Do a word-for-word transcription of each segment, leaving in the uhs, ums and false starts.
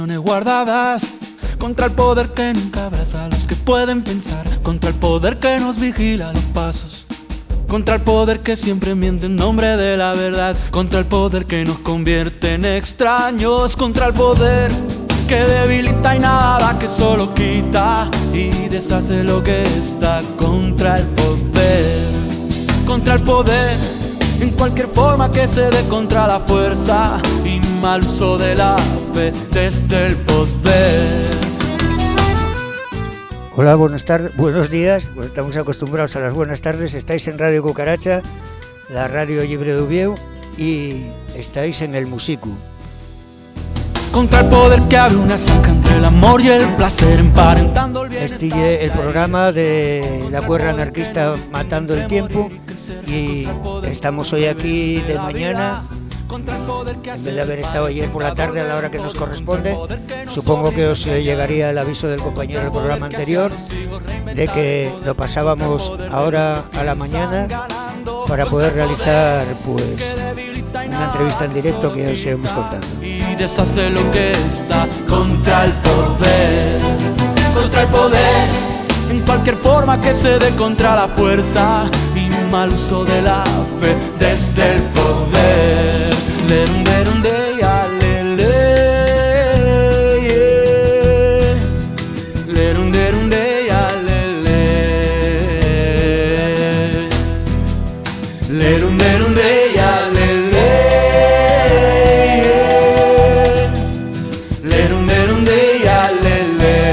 Guardadas contra el poder que nunca abraza a los que pueden pensar, contra el poder que nos vigila los pasos, contra el poder que siempre miente en nombre de la verdad, contra el poder que nos convierte en extraños, contra el poder que debilita y nada que solo quita y deshace lo que está, contra el poder, contra el poder en cualquier forma que se dé, contra la fuerza y mal uso de la fe desde el poder. Hola, buenas tardes, buenos días, pues estamos acostumbrados a las buenas tardes. Estáis en Radio Cucaracha, la radio libre de Uvieu, y estáis en el Musicu. Contra el poder que abre una zanja entre el amor y el placer, emparentando el bienestar. Este es el programa de la cuerda anarquista Matando el Tiempo, y estamos hoy aquí de mañana, en vez de haber estado ayer por la tarde a la hora que nos corresponde. Supongo que os llegaría el aviso del compañero del programa anterior de que lo pasábamos ahora a la mañana para poder realizar pues una entrevista en directo que os iremos contando. Y deshace lo que está, contra el poder, contra el poder en cualquier forma que se dé, contra la fuerza y mal uso de la fe desde el poder. Lerunde, runde, ya, le, le, yeah. Lerunde, runde, ya, le, le. Lerunde, runde, ya, le, le. Lerunde, runde, ya, le,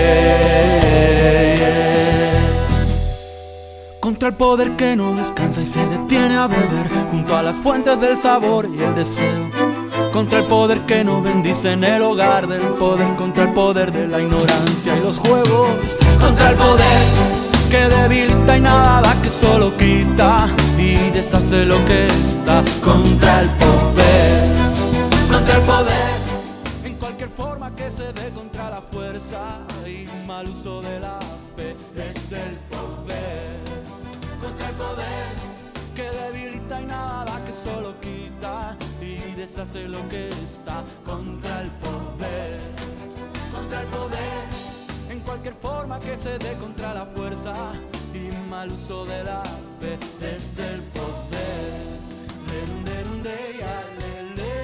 le. Contra el poder que no descansa y se detiene a beber junto a las fuentes del sabor y el deseo, contra el poder que no bendice en el hogar del poder, contra el poder de la ignorancia y los juegos, contra el poder que debilita y nada da, que solo quita y deshace lo que está, contra el poder, contra el poder en cualquier forma que se dé, contra la fuerza y mal uso de la fe desde el poder, contra el poder que debilita y nada que solo quita y deshace lo que está, contra el poder, contra el poder en cualquier forma que se dé, contra la fuerza y mal uso de la fe desde el poder. Lerunde, runde, ya, le,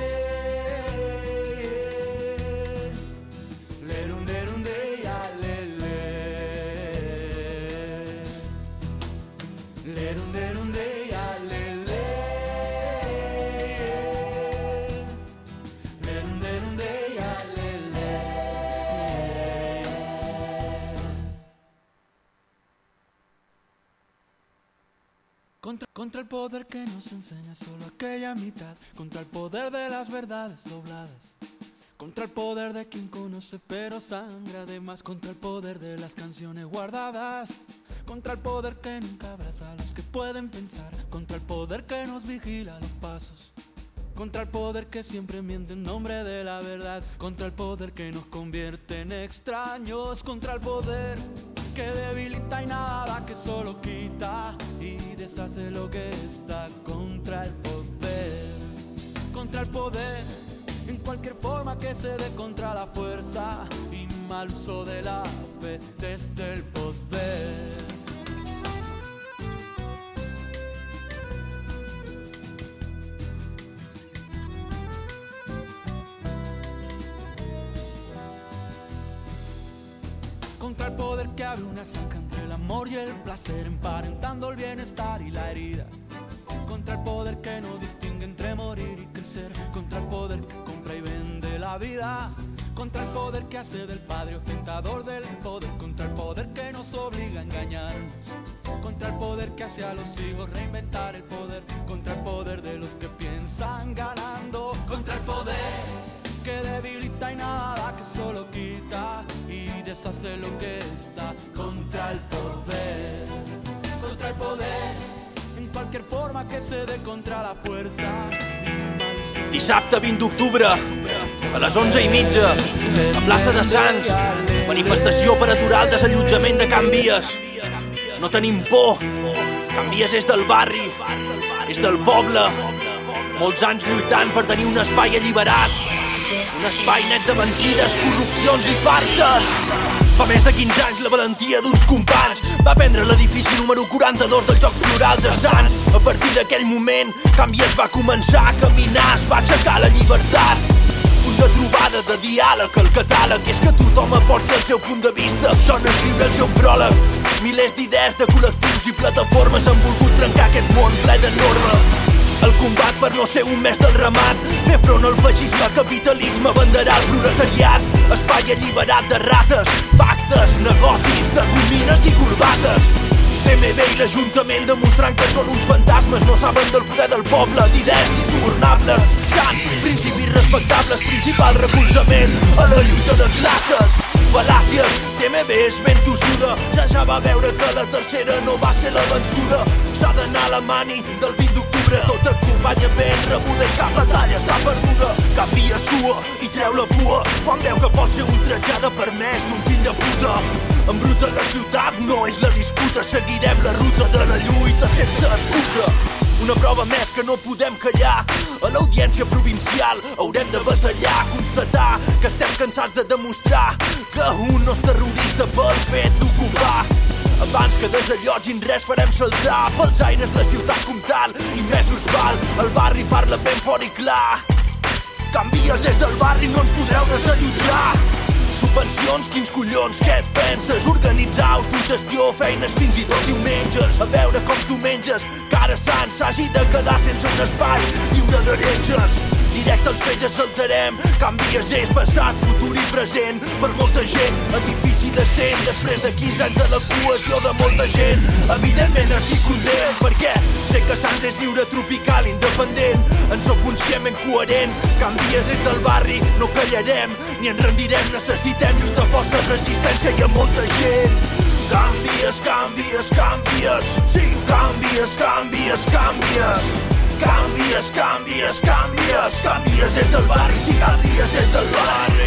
le. Lerunde, runde, ya, le, le. Lerunde, runde, ya, le, le. Lerunde, runde, ya, le, le. Contra, contra el poder que nos enseña solo aquella mitad, contra el poder de las verdades dobladas, contra el poder de quien conoce pero sangra de más, contra el poder de las canciones guardadas, contra el poder que nunca abraza a los que pueden pensar, contra el poder que nos vigila los pasos, contra el poder que siempre miente en nombre de la verdad, contra el poder que nos convierte en extraños, contra el poder que debilita y nada que solo quita y deshace lo que está, contra el poder, contra el poder en cualquier forma que se dé, contra la fuerza y mal uso de la fe desde el poder. Contra el poder que abre una zanja entre el amor y el placer, emparentando el bienestar y la herida, contra el poder que no distingue entre morir y crecer, contra el poder que compra y vende la vida, contra el poder que hace del padre ostentador del poder, contra el poder que nos obliga a engañarnos, contra el poder que hace a los hijos reinventar el poder, contra el poder de los que piensan ganando, contra el poder que debilita y nada que solo quita y deshace lo que está, contra el poder, contra el poder en cualquier forma que se dé, contra la fuerza. Dissabte vint d'octubre a les onze i mitja a plaça de Sants, manifestació per aturar el desallotjament de Can Vies. No tenim por, Can Vies és del barri, és del poble, molts anys lluitant per tenir un espai alliberat. Un espai net de mentides, corrupcions i farses. Fa més de quinze anys la valentia d'uns companys va prendre l'edifici número quaranta-dos dels Jocs Florals a Sants. A partir d'aquell moment, Canvies va començar a caminar, es va aixecar la llibertat. Punt de trobada, de diàleg, el catàleg és que tothom aporti el seu punt de vista. Sona escriure el seu pròleg. Milers d'idees de col·lectius i plataformes han volgut trencar aquest món ple de normes. El combat per no ser un mes del ramat, fer front al feixisme, capitalisme, abanderar el proletariat. Espai alliberat de rates, pactes, negocis, de gomines i corbates. T M B i l'Ajuntament demostrant que són uns fantasmes, no saben del poder del poble, d'idees insubornables. Sants, principis respectables, principal recolzament a la lluita de classes. Fal·làcies, T M B és ben tossuda, ja ja va veure que la tercera no va ser la vençuda. S'ha d'anar a la mani del vint d'octubre, tot acompanya ben rebuda i cap batalla està perduda. Canvia, sua i treu la pua quan veu que pot ser ultratjada per més d'un fill de puta. Embruta la ciutat, no és la disputa, seguirem la ruta de la lluita sense excusa. Una prova més que no podem callar. A l'audiència provincial haurem de batallar, constatar que estem cansats de demostrar que un no és terrorista pel fet d'ocupar. Abans que desallotgin res farem saltar pels aires la ciutat comtal i mesos val. El barri parla ben fort i clar. Canvies és del barri, no ens podreu desallotjar. Subvencions, quins collons, què et penses? Organitzar autogestió, feines fins i tot diumenges. A veure com tu menges, que ara Sant s'hagi de quedar sense un espai lliure d'heretges. Directe als fets ja saltarem, Canvies és passat, futur i present per molta gent, edifici decent després de quinze anys de la cohesió de molta gent. Evidentment estic content perquè sé que Sants és lliure, tropical, independent. En soc conscientment coherent, Canvies és del barri, no callarem ni ens rendirem, necessitem lluita, força, resistència i a molta gent. Canvies, canvies, canvies, sí, canvies, canvies, canvies. Canvies, canvies, canvies, Canvies és del barri, sí, Canvies és del barri.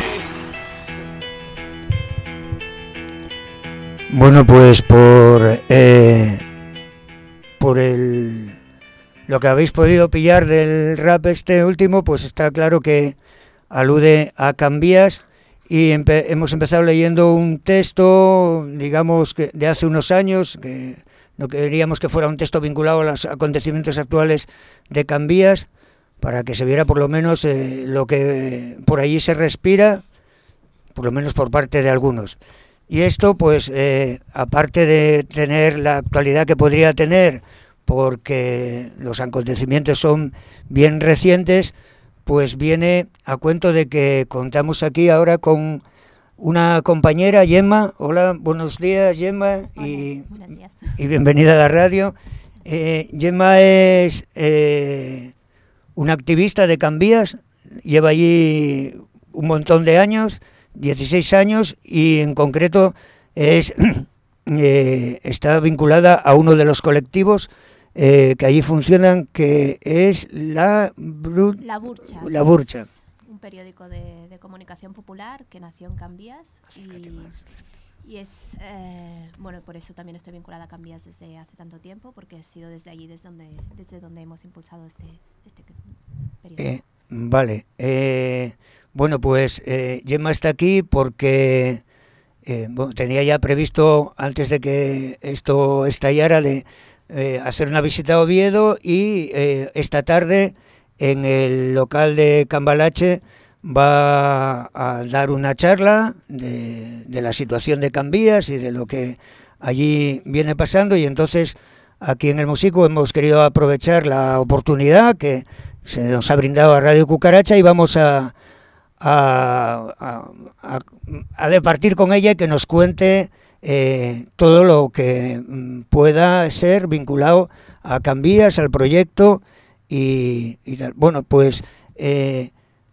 Bueno, pues por eh, por el lo que habéis podido pillar del rap este último, pues está claro que alude a Canvies y empe- hemos empezado leyendo un texto, digamos, que de hace unos años, que no queríamos que fuera un texto vinculado a los acontecimientos actuales de Canvies, para que se viera por lo menos eh, lo que por allí se respira, por lo menos por parte de algunos. Y esto, pues, eh, aparte de tener la actualidad que podría tener, porque los acontecimientos son bien recientes, pues viene a cuento de que contamos aquí ahora con una compañera, Gemma. Hola, buenos días, Gemma. Hola, y, buenos días. y bienvenida a la radio. Eh, Gemma es eh, una activista de Canvies, lleva allí un montón de años, dieciséis años, y en concreto es eh, está vinculada a uno de los colectivos eh, que allí funcionan, que es la, Bru- La Burcha. La Burcha. Es un periódico de, de comunicación popular que nació en Canvies y, y es, eh, bueno, por eso también estoy vinculada a Canvies desde hace tanto tiempo, porque ha sido desde allí desde donde, desde donde hemos impulsado este, este periódico. Eh, vale. Eh, bueno, pues eh, Gemma está aquí porque eh, bueno, tenía ya previsto, antes de que esto estallara, de eh, hacer una visita a Oviedo, y eh, esta tarde en el local de Cambalache va a dar una charla de, de la situación de Canvies y de lo que allí viene pasando, y entonces aquí en el Músico hemos querido aprovechar la oportunidad que se nos ha brindado a Radio Cucaracha y vamos a, a, a, a, a departir con ella y que nos cuente eh, todo lo que pueda ser vinculado a Canvies, al proyecto y, y tal. Bueno, pues eh,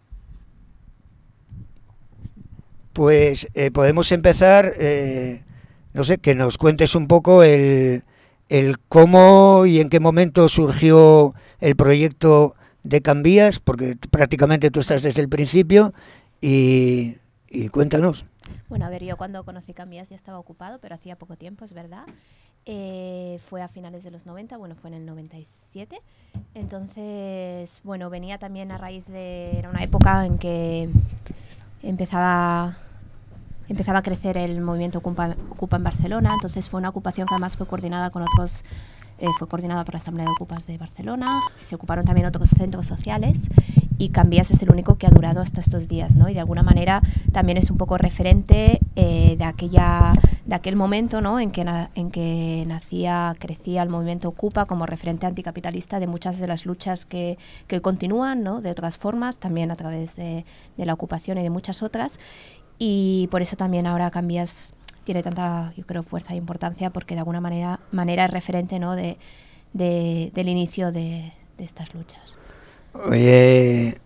pues eh, podemos empezar, eh, no sé, que nos cuentes un poco el, el cómo y en qué momento surgió el proyecto de Canvies, porque prácticamente tú estás desde el principio, y, y cuéntanos. Bueno, a ver, yo cuando conocí Canvies ya estaba ocupado, pero hacía poco tiempo, es verdad. Eh, fue a finales de los noventa, bueno, fue en el noventa y siete. Entonces, bueno, venía también a raíz de... Era una época en que empezaba, empezaba a crecer el movimiento Ocupa, Ocupa en Barcelona. Entonces fue una ocupación que además fue coordinada con otros... Eh, fue coordinada por la Asamblea de Ocupas de Barcelona. Se ocuparon también otros centros sociales y Cambias es el único que ha durado hasta estos días, ¿no? Y de alguna manera también es un poco referente eh, de aquella de aquel momento, ¿no? en que na, en que nacía, crecía el movimiento Ocupa como referente anticapitalista de muchas de las luchas que, que hoy continúan, ¿no? De otras formas, también a través de, de la ocupación y de muchas otras, y por eso también ahora Cambias tiene tanta, yo creo, fuerza e importancia, porque de alguna manera, manera es referente, ¿no? de, de, del inicio de, de estas luchas. Oye,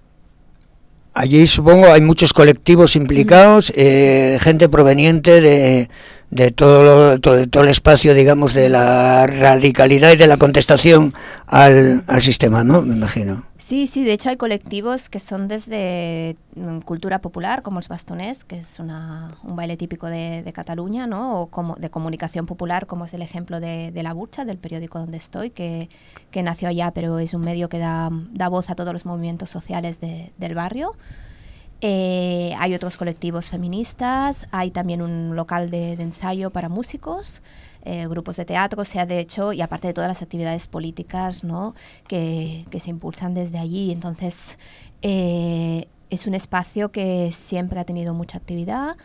allí supongo hay muchos colectivos implicados, eh, gente proveniente de, de todo, lo, todo, todo el espacio, digamos, de la radicalidad y de la contestación al, al sistema, ¿no? Me imagino. Sí, sí, de hecho hay colectivos que son desde cultura popular, como els bastoners, que es una, un baile típico de, de Cataluña, ¿no? O como de comunicación popular, como es el ejemplo de, de La Burcha, del periódico donde estoy, que, que nació allá, pero es un medio que da, da voz a todos los movimientos sociales de, del barrio. Eh, hay otros colectivos feministas, hay también un local de, de ensayo para músicos, eh, grupos de teatro, o sea, de hecho, y aparte de todas las actividades políticas, ¿no? que, que se impulsan desde allí. Entonces, eh, es un espacio que siempre ha tenido mucha actividad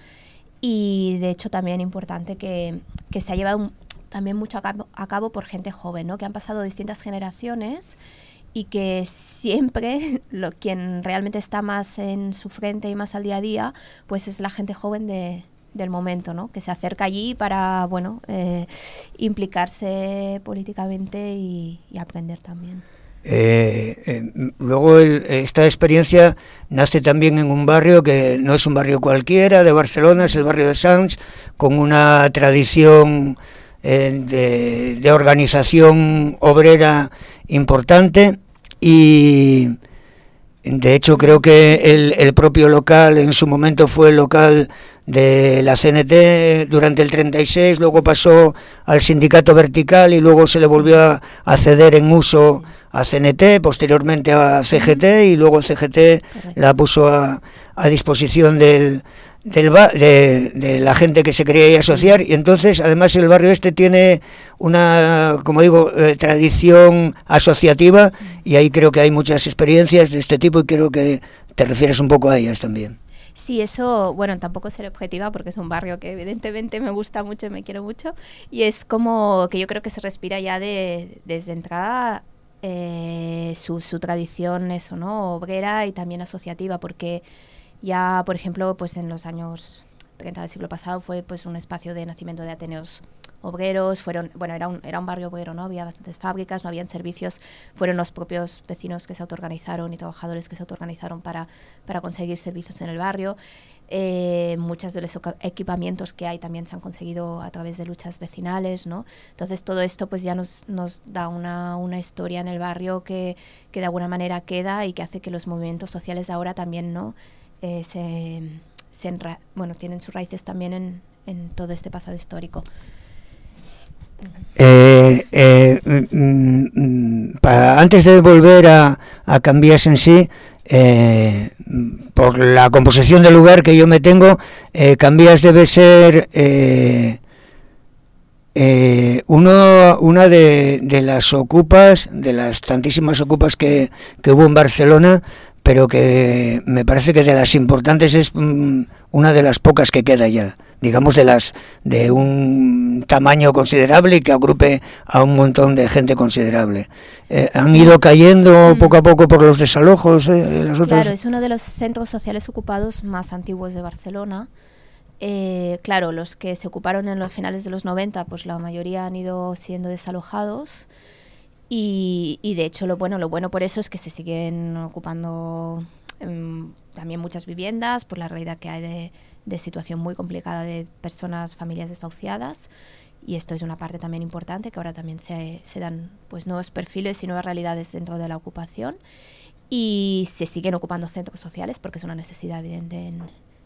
y, de hecho, también importante que, que se ha llevado un, también mucho a cabo, a cabo por gente joven, ¿no? Que han pasado distintas generaciones y que siempre lo, quien realmente está más en su frente y más al día a día, pues es la gente joven de, del momento, ¿no? Que se acerca allí para, bueno, eh, implicarse políticamente y, y aprender también. Eh, eh, luego el, esta experiencia nace también en un barrio que no es un barrio cualquiera de Barcelona, es el barrio de Sants, con una tradición eh, de, de organización obrera importante, y de hecho creo que el, el propio local en su momento fue el local de la C N T durante el treinta y seis, luego pasó al sindicato vertical y luego se le volvió a, a ceder en uso a C N T, posteriormente a C G T, y luego C G T la puso a, a disposición del, del ba de, de la gente que se quería asociar, y entonces además el barrio este tiene una, como digo, eh, tradición asociativa, y ahí creo que hay muchas experiencias de este tipo y creo que te refieres un poco a ellas también. Sí, eso, bueno, tampoco seré objetiva porque es un barrio que evidentemente me gusta mucho y me quiero mucho, y es como que yo creo que se respira ya de, desde entrada eh, su, su tradición, eso, ¿no? Obrera y también asociativa, porque ya, por ejemplo, pues en los años treinta del siglo pasado fue pues un espacio de nacimiento de ateneos obreros, fueron, bueno, era un, era un barrio obrero, ¿no? Había bastantes fábricas, no habían servicios, fueron los propios vecinos que se autoorganizaron y trabajadores que se autoorganizaron para, para conseguir servicios en el barrio. Eh, muchos de los equipamientos que hay también se han conseguido a través de luchas vecinales, ¿no? Entonces todo esto pues ya nos, nos da una, una historia en el barrio que, que de alguna manera queda y que hace que los movimientos sociales ahora también, ¿no? Eh, se, se enra bueno, tienen sus raíces también en, en todo este pasado histórico. Eh, eh, mm, para, antes de volver a, a Cambias en sí, eh, por la composición del lugar que yo me tengo, eh, Cambias debe ser eh, eh, uno, una de, de las ocupas, de las tantísimas ocupas que, que hubo en Barcelona, pero que me parece que de las importantes es um, una de las pocas que queda ya, digamos de las de un tamaño considerable y que agrupe a un montón de gente considerable. Eh, han ido cayendo poco a poco por los desalojos. Eh, las otras... Claro, es uno de los centros sociales ocupados más antiguos de Barcelona. Eh, claro, los que se ocuparon en los finales de los noventa, pues la mayoría han ido siendo desalojados. Y, y de hecho lo bueno, lo bueno por eso es que se siguen ocupando eh, también muchas viviendas por la realidad que hay de, de situación muy complicada de personas, familias desahuciadas, y esto es una parte también importante, que ahora también se, se dan pues nuevos perfiles y nuevas realidades dentro de la ocupación, y se siguen ocupando centros sociales porque es una necesidad evidente en,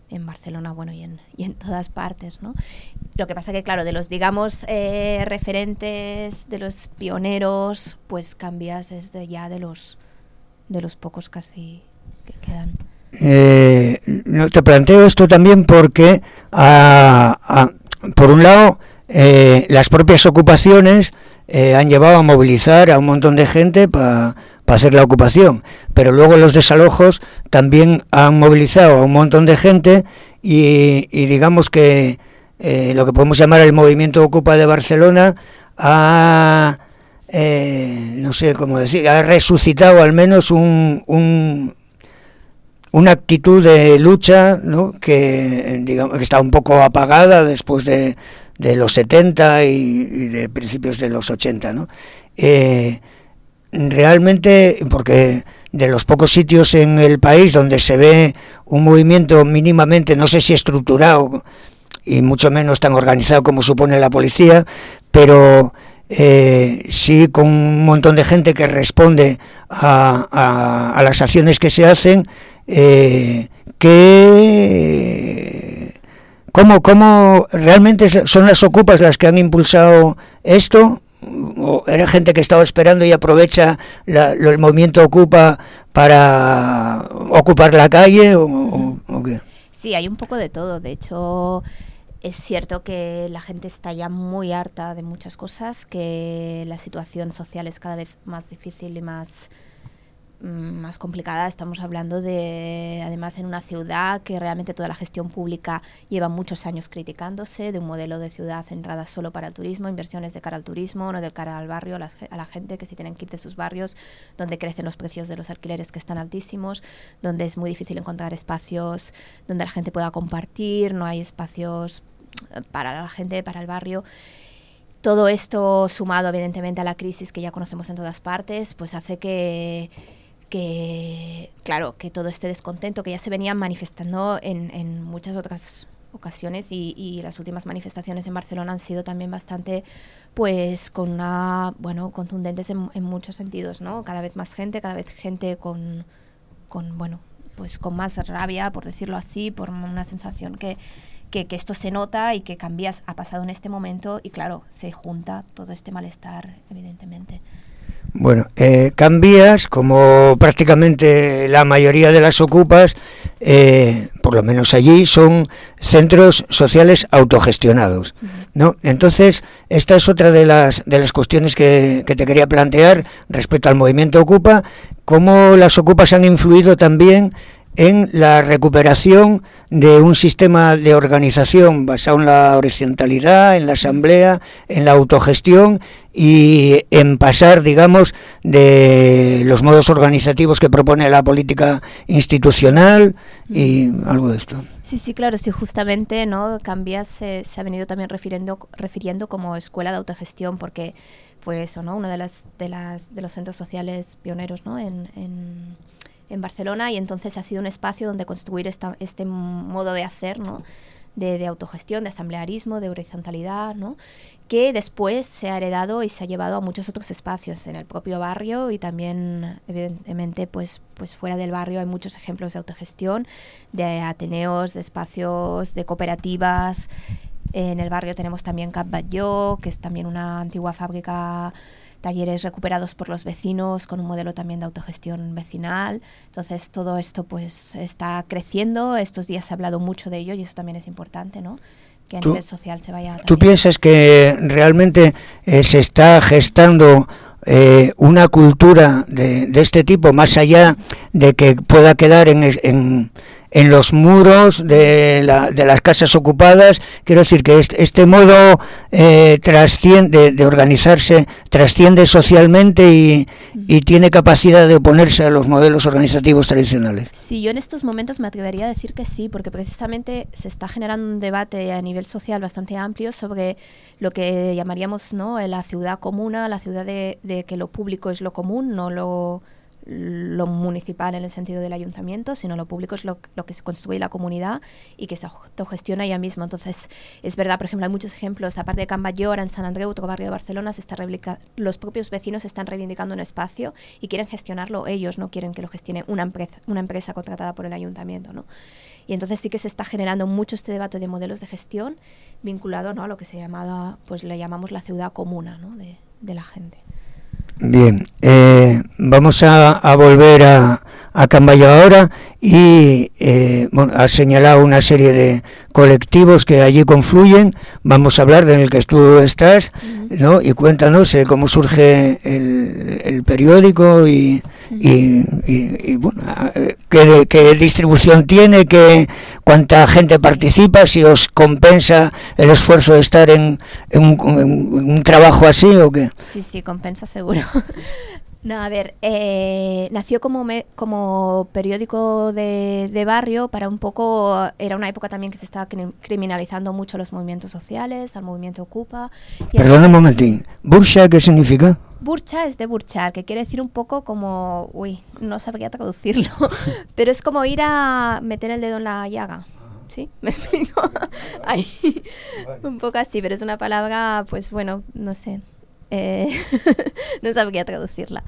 en Barcelona, bueno, y en, y en todas partes, ¿no? Lo que pasa que, claro, de los, digamos, eh, referentes, de los pioneros, pues Cambias es de ya de los, de los pocos casi que quedan. Eh, no, te planteo esto también porque, a, a, por un lado, eh, las propias ocupaciones eh, han llevado a movilizar a un montón de gente para pa hacer la ocupación, pero luego los desalojos también han movilizado a un montón de gente y, y digamos que eh, lo que podemos llamar el movimiento Ocupa de Barcelona ha, eh, no sé cómo decir, ha resucitado al menos un... un una actitud de lucha, ¿no? que digamos que está un poco apagada después de, de los setenta y, y de principios de los ochenta, ¿no? Eh, realmente, porque de los pocos sitios en el país donde se ve un movimiento mínimamente, no sé si estructurado y mucho menos tan organizado como supone la policía, pero eh, sí con un montón de gente que responde a, a, a las acciones que se hacen. Eh, que ¿cómo, cómo realmente son las ocupas las que han impulsado esto? ¿O era gente que estaba esperando y aprovecha la, el movimiento Ocupa para ocupar la calle o, o, o qué? Sí, hay un poco de todo. De hecho, es cierto que la gente está ya muy harta de muchas cosas, que la situación social es cada vez más difícil y más más complicada. Estamos hablando de, además, en una ciudad que realmente toda la gestión pública lleva muchos años criticándose, de un modelo de ciudad centrada solo para el turismo, inversiones de cara al turismo, no de cara al barrio, a la, a la gente que se tienen que ir de sus barrios, donde crecen los precios de los alquileres que están altísimos, donde es muy difícil encontrar espacios donde la gente pueda compartir, no hay espacios para la gente, para el barrio. Todo esto, sumado evidentemente a la crisis que ya conocemos en todas partes, pues hace que que, claro, que todo este descontento que ya se venía manifestando en, en muchas otras ocasiones y, y las últimas manifestaciones en Barcelona han sido también bastante, pues, con una, bueno, contundentes en, en muchos sentidos, ¿no? Cada vez más gente, cada vez gente con, con, bueno, pues con más rabia, por decirlo así, por una sensación que, que, que esto se nota y que Cambias ha pasado en este momento y, claro, se junta todo este malestar, evidentemente. Bueno, eh, Cambias, como prácticamente la mayoría de las ocupas, eh, por lo menos allí, son centros sociales autogestionados, ¿no? Entonces, esta es otra de las de las cuestiones que, que te quería plantear respecto al movimiento Ocupa, cómo las ocupas han influido también en la recuperación de un sistema de organización basado en la horizontalidad, en la asamblea, en la autogestión y en pasar, digamos, de los modos organizativos que propone la política institucional y algo de esto. Sí, sí, claro, sí, justamente, ¿no? Cambias se, se ha venido también refiriendo, refiriendo como escuela de autogestión porque fue eso, ¿no? Uno de las de las de los centros sociales pioneros, ¿no? En, en en Barcelona, y entonces ha sido un espacio donde construir esta, este modo de hacer, ¿no? de, de autogestión, de asamblearismo, de horizontalidad, ¿no? que después se ha heredado y se ha llevado a muchos otros espacios en el propio barrio y también, evidentemente, pues, pues fuera del barrio hay muchos ejemplos de autogestión, de ateneos, de espacios, de cooperativas. En el barrio tenemos también Cap Batlló, que es también una antigua fábrica, talleres recuperados por los vecinos con un modelo también de autogestión vecinal. Entonces todo esto pues está creciendo. Estos días se ha hablado mucho de ello y eso también es importante, ¿no? Que a nivel social se vaya también. ¿Tú piensas que realmente eh, se está gestando eh, una cultura de, de este tipo, más allá de que pueda quedar en, en, en los muros de, la, de las casas ocupadas? Quiero decir que este, este modo eh, trasciende, de organizarse trasciende socialmente y, y tiene capacidad de oponerse a los modelos organizativos tradicionales. Sí, yo en estos momentos me atrevería a decir que sí, porque precisamente se está generando un debate a nivel social bastante amplio sobre lo que llamaríamos, ¿no?, la ciudad comuna, la ciudad de, de que lo público es lo común, no lo lo municipal en el sentido del ayuntamiento, sino lo público es lo, lo que se construye la comunidad y que se autogestiona ella misma. Entonces, es verdad, por ejemplo, hay muchos ejemplos, aparte de Can Ballora, en Sant Andreu, otro barrio de Barcelona, se está los propios vecinos están reivindicando un espacio y quieren gestionarlo ellos, no quieren que lo gestione una empresa, una empresa contratada por el ayuntamiento, ¿no? Y entonces sí que se está generando mucho este debate de modelos de gestión vinculado, ¿no?, a lo que se llamaba, pues le llamamos la ciudad comuna, ¿no?, de, de la gente. Bien, eh, vamos a, a volver a, a Can Ballora ahora y eh, bueno, has señalado una serie de colectivos que allí confluyen. Vamos a hablar del que tú estás, uh-huh. ¿no? Y cuéntanos eh, cómo surge el, el periódico y, uh-huh. y, y, y bueno, qué, qué distribución tiene, qué, cuánta gente participa, si os compensa el esfuerzo de estar en, en, un, en un trabajo así o qué. Sí, sí, compensa seguro. No, a ver, eh, nació como me, como periódico de, de barrio para un poco, era una época también que se estaba criminalizando mucho los movimientos sociales, al movimiento Ocupa. Perdona un momentín, ¿Burcha qué significa? Burcha es de burchar, que quiere decir un poco como, uy, no sabría traducirlo, pero es como ir a meter el dedo en la llaga. ¿Sí? ¿Me explico? Ahí, un poco así, pero es una palabra, pues bueno, no sé. Eh, no sabría traducirla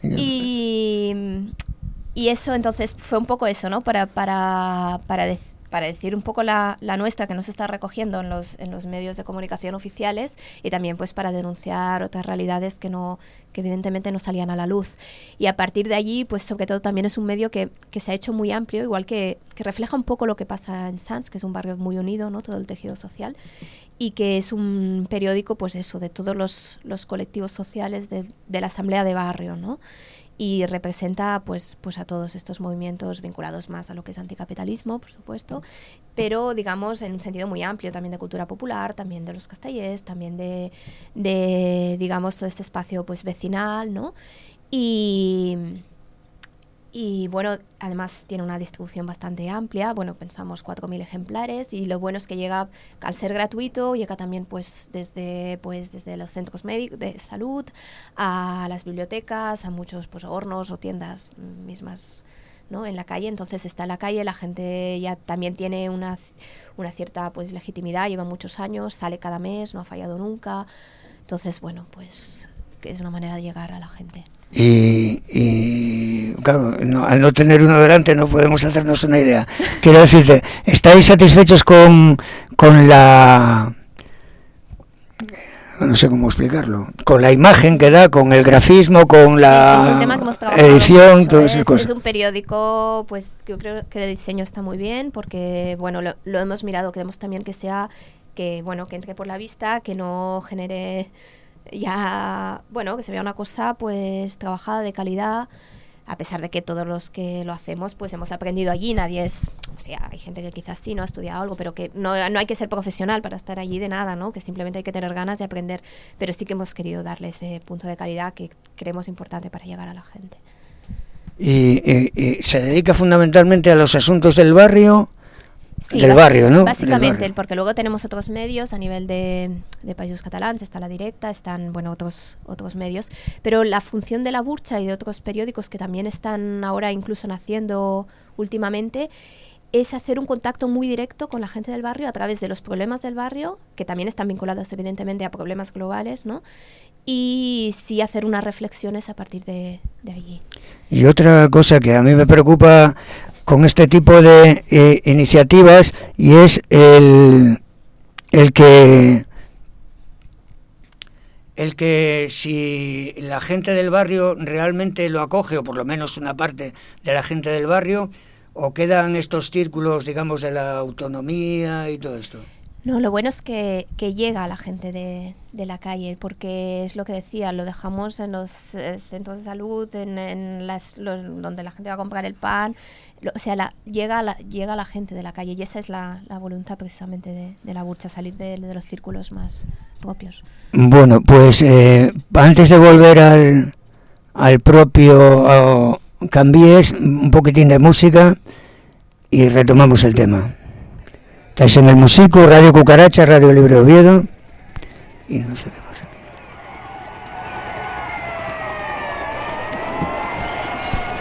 y, y eso entonces fue un poco eso, ¿no? Para, para, para, de, para decir un poco la, la nuestra que no se está recogiendo en los, en los medios de comunicación oficiales y también pues para denunciar otras realidades que no que evidentemente no salían a la luz. Y a partir de allí pues sobre todo también es un medio que, que se ha hecho muy amplio, igual que, que refleja un poco lo que pasa en Sants, que es un barrio muy unido, ¿no? Todo el tejido social, y que es un periódico, pues eso, de todos los, los colectivos sociales de, de la asamblea de barrio, ¿no? Y representa, pues, pues a todos estos movimientos vinculados más a lo que es anticapitalismo, por supuesto, pero, digamos, en un sentido muy amplio, también de cultura popular, también de los castellers, también de, de digamos, todo este espacio, pues, vecinal, ¿no? Y... Y bueno, además tiene una distribución bastante amplia, bueno, pensamos cuatro mil ejemplares y lo bueno es que llega, al ser gratuito, llega también pues desde, pues, desde los centros médicos de salud a las bibliotecas, a muchos pues hornos o tiendas mismas, ¿no? En la calle. Entonces está en la calle, la gente ya también tiene una, una cierta pues legitimidad, lleva muchos años, sale cada mes, no ha fallado nunca. Entonces, bueno, pues que es una manera de llegar a la gente. Y, y claro, no, al no tener uno delante no podemos hacernos una idea. Quiero decirte, ¿estáis satisfechos con, con la... no sé cómo explicarlo, con la imagen que da, con el grafismo, con la sí, edición, todas esas cosas? Es un periódico, pues yo creo que el diseño está muy bien, porque bueno, lo, lo hemos mirado, queremos también que sea, que bueno, que entre por la vista, que no genere ya, bueno, que se vea una cosa pues trabajada, de calidad, a pesar de que todos los que lo hacemos pues hemos aprendido allí, nadie es, o sea, hay gente que quizás sí no ha estudiado algo, pero que no, no hay que ser profesional para estar allí de nada, ¿no? Que simplemente hay que tener ganas de aprender, pero sí que hemos querido darle ese punto de calidad que creemos importante para llegar a la gente. Y, y, y se dedica fundamentalmente a los asuntos del barrio. Sí, del barrio, ¿no? Básicamente, barrio. Porque luego tenemos otros medios a nivel de, de Països Catalans, está La Directa, están, bueno, otros otros medios, pero la función de La Burcha y de otros periódicos que también están ahora incluso naciendo últimamente es hacer un contacto muy directo con la gente del barrio a través de los problemas del barrio, que también están vinculados evidentemente a problemas globales, ¿no? Y sí hacer unas reflexiones a partir de, de allí. Y otra cosa que a mí me preocupa con este tipo de eh, iniciativas y es el el que el que si la gente del barrio realmente lo acoge, o por lo menos una parte de la gente del barrio, o quedan estos círculos, digamos, de la autonomía y todo esto. No, lo bueno es que, que llega a la gente de, de la calle, porque es lo que decía, lo dejamos en los eh, centros de salud, en, en las, lo, donde la gente va a comprar el pan, lo, o sea, la, llega, a la, llega a la gente de la calle, y esa es la, la voluntad precisamente de, de La Burcha, salir de, de los círculos más propios. Bueno, pues eh, antes de volver al, al propio uh, Cambies, un poquitín de música y retomamos el tema. Estáis en el Musico, Radio Cucaracha, Radio Libre de Oviedo, y no sé qué pasa aquí.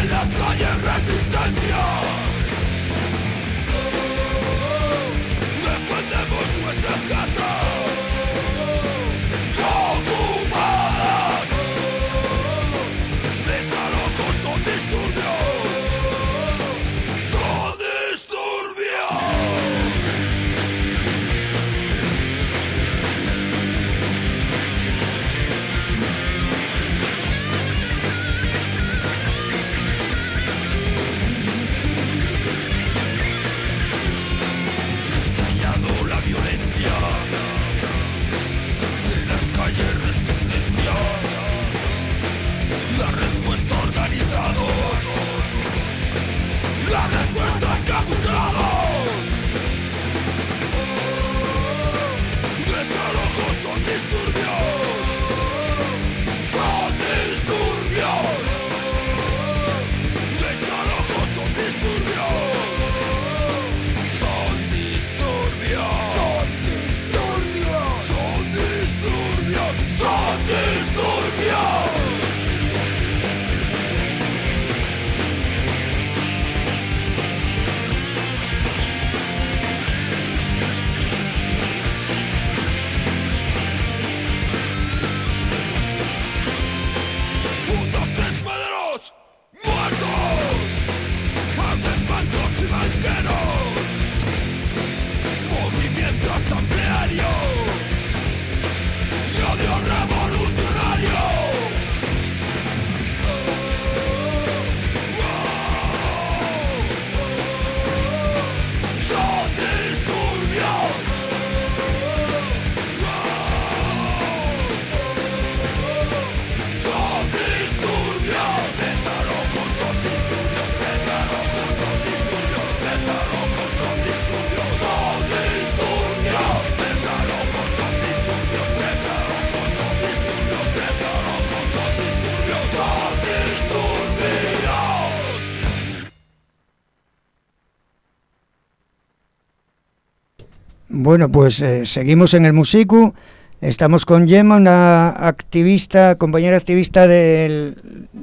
Bueno, pues eh, seguimos en el Musicu. Estamos con Gemma, una activista, compañera activista del,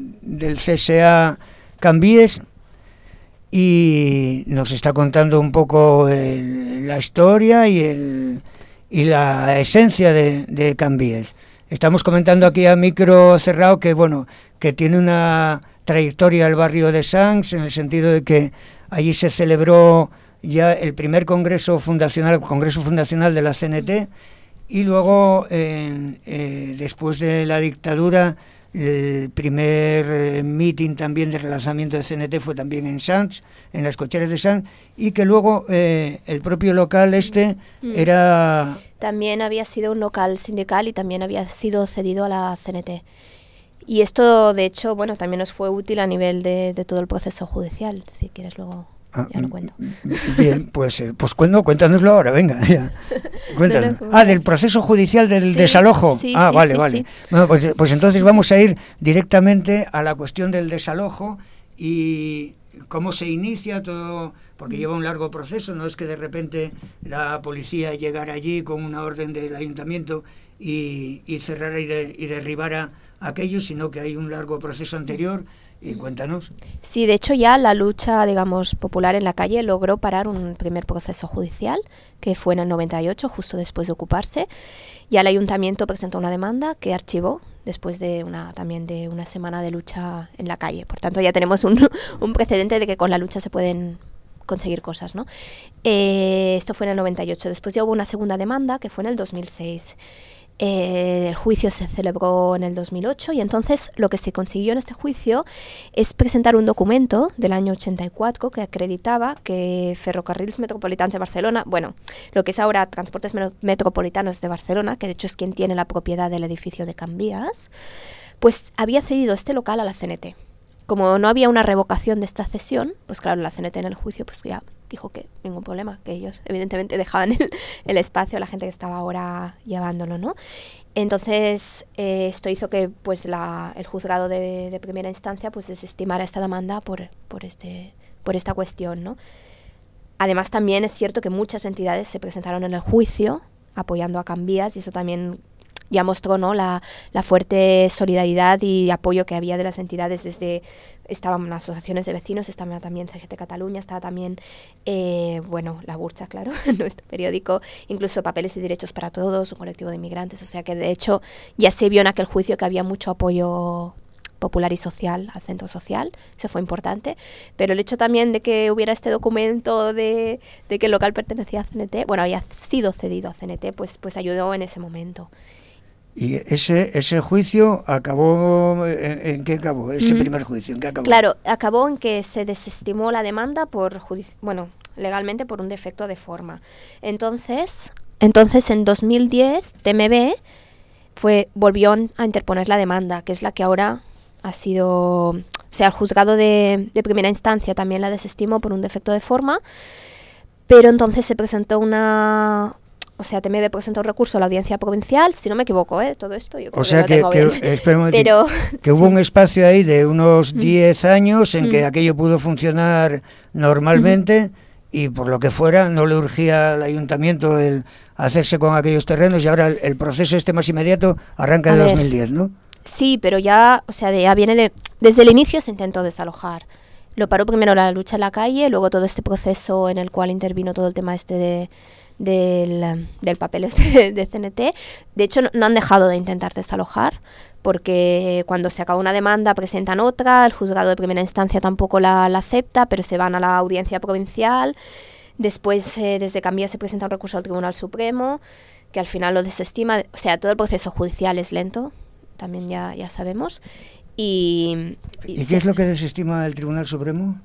del C S A Cambies, y nos está contando un poco el, la historia y, el, y la esencia de, de Cambies. Estamos comentando aquí a micro cerrado que, bueno, que tiene una trayectoria el barrio de Sants, en el sentido de que allí se celebró ya el primer congreso fundacional, congreso fundacional de la C N T, y luego eh, eh, después de la dictadura el primer eh, meeting también de relanzamiento de C N T fue también en Sants, en las cocheras de Sants, y que luego eh, el propio local este mm. era... También había sido un local sindical y también había sido cedido a la C N T. Y esto, de hecho, bueno, también nos fue útil a nivel de, de todo el proceso judicial, si quieres luego... Ah, ya lo cuento. Bien, pues, eh, pues cuéntanos, cuéntanoslo ahora, venga. Ya. Cuéntanos. No, no, ah, del proceso judicial del sí, desalojo. Sí, ah, sí, vale, sí, vale. Sí. Bueno, pues, pues entonces vamos a ir directamente a la cuestión del desalojo y cómo se inicia todo, porque mm. lleva un largo proceso, no es que de repente la policía llegara allí con una orden del ayuntamiento y, y cerrara y, de, y derribara aquello, sino que hay un largo proceso anterior. Y cuéntanos. Sí, de hecho ya la lucha, digamos, popular en la calle logró parar un primer proceso judicial, que fue en el noventa y ocho, justo después de ocuparse. Ya el ayuntamiento presentó una demanda que archivó después de una también de una semana de lucha en la calle. Por tanto, ya tenemos un, un precedente de que con la lucha se pueden conseguir cosas, ¿no? Eh, esto fue en el noventa y ocho. Después ya hubo una segunda demanda, que fue en el dos mil seis. Eh, el juicio se celebró en el dos mil ocho y entonces lo que se consiguió en este juicio es presentar un documento del año ochenta y cuatro que acreditaba que Ferrocarrils Metropolitans de Barcelona, bueno, lo que es ahora Transportes Metropolitanos de Barcelona, que de hecho es quien tiene la propiedad del edificio de Cambias, pues había cedido este local a la C N T. Como no había una revocación de esta cesión, pues claro, la C N T en el juicio pues ya dijo que ningún problema, que ellos evidentemente dejaban el, el espacio a la gente que estaba ahora llevándolo, ¿no? Entonces, eh, esto hizo que pues la, el juzgado de, de primera instancia pues desestimara esta demanda por, por, este, por esta cuestión, ¿no? Además, también es cierto que muchas entidades se presentaron en el juicio apoyando a Cambias y eso también ya mostró, ¿no?, la, la fuerte solidaridad y apoyo que había de las entidades desde... Estaban las asociaciones de vecinos, estaba también C G T Cataluña, estaba también, eh, bueno, La Burcha, claro, nuestro periódico, incluso Papeles y Derechos para Todos, un colectivo de inmigrantes, o sea que de hecho ya se vio en aquel juicio que había mucho apoyo popular y social al centro social, eso fue importante, pero el hecho también de que hubiera este documento de, de que el local pertenecía a C N T, bueno, había sido cedido a C N T, pues, pues ayudó en ese momento. ¿Y ese ese juicio acabó, en, en qué acabó? Ese mm. primer juicio, ¿en qué acabó? Claro, acabó en que se desestimó la demanda por, judici- bueno, legalmente por un defecto de forma. Entonces, entonces en dos mil diez, T M B fue, volvió a interponer la demanda, que es la que ahora ha sido... O sea, el juzgado de, de primera instancia también la desestimó por un defecto de forma, pero entonces se presentó una... O sea, T M B presentó un recurso a la audiencia provincial, si no me equivoco, ¿eh? Todo esto yo creo o sea que, lo que, tengo que, bien. espera un momentito, Pero, que hubo sí. un espacio ahí de unos diez mm. años en mm. que aquello pudo funcionar normalmente mm. y por lo que fuera no le urgía al ayuntamiento el hacerse con aquellos terrenos y ahora el, el proceso este más inmediato arranca de dos mil diez, ¿no? Sí, pero ya, o sea, de, ya viene de... Desde el inicio se intentó desalojar. Lo paró primero la lucha en la calle, luego todo este proceso en el cual intervino todo el tema este de... Del, del papel este de C N T. De hecho no, no han dejado de intentar desalojar, porque cuando se acaba una demanda presentan otra, el juzgado de primera instancia tampoco la, la acepta, pero se van a la audiencia provincial, después eh, desde Cambias se presenta un recurso al Tribunal Supremo que al final lo desestima, o sea, todo el proceso judicial es lento, también ya, ya sabemos. Y, y, ¿Y qué se, es lo que desestima el Tribunal Supremo?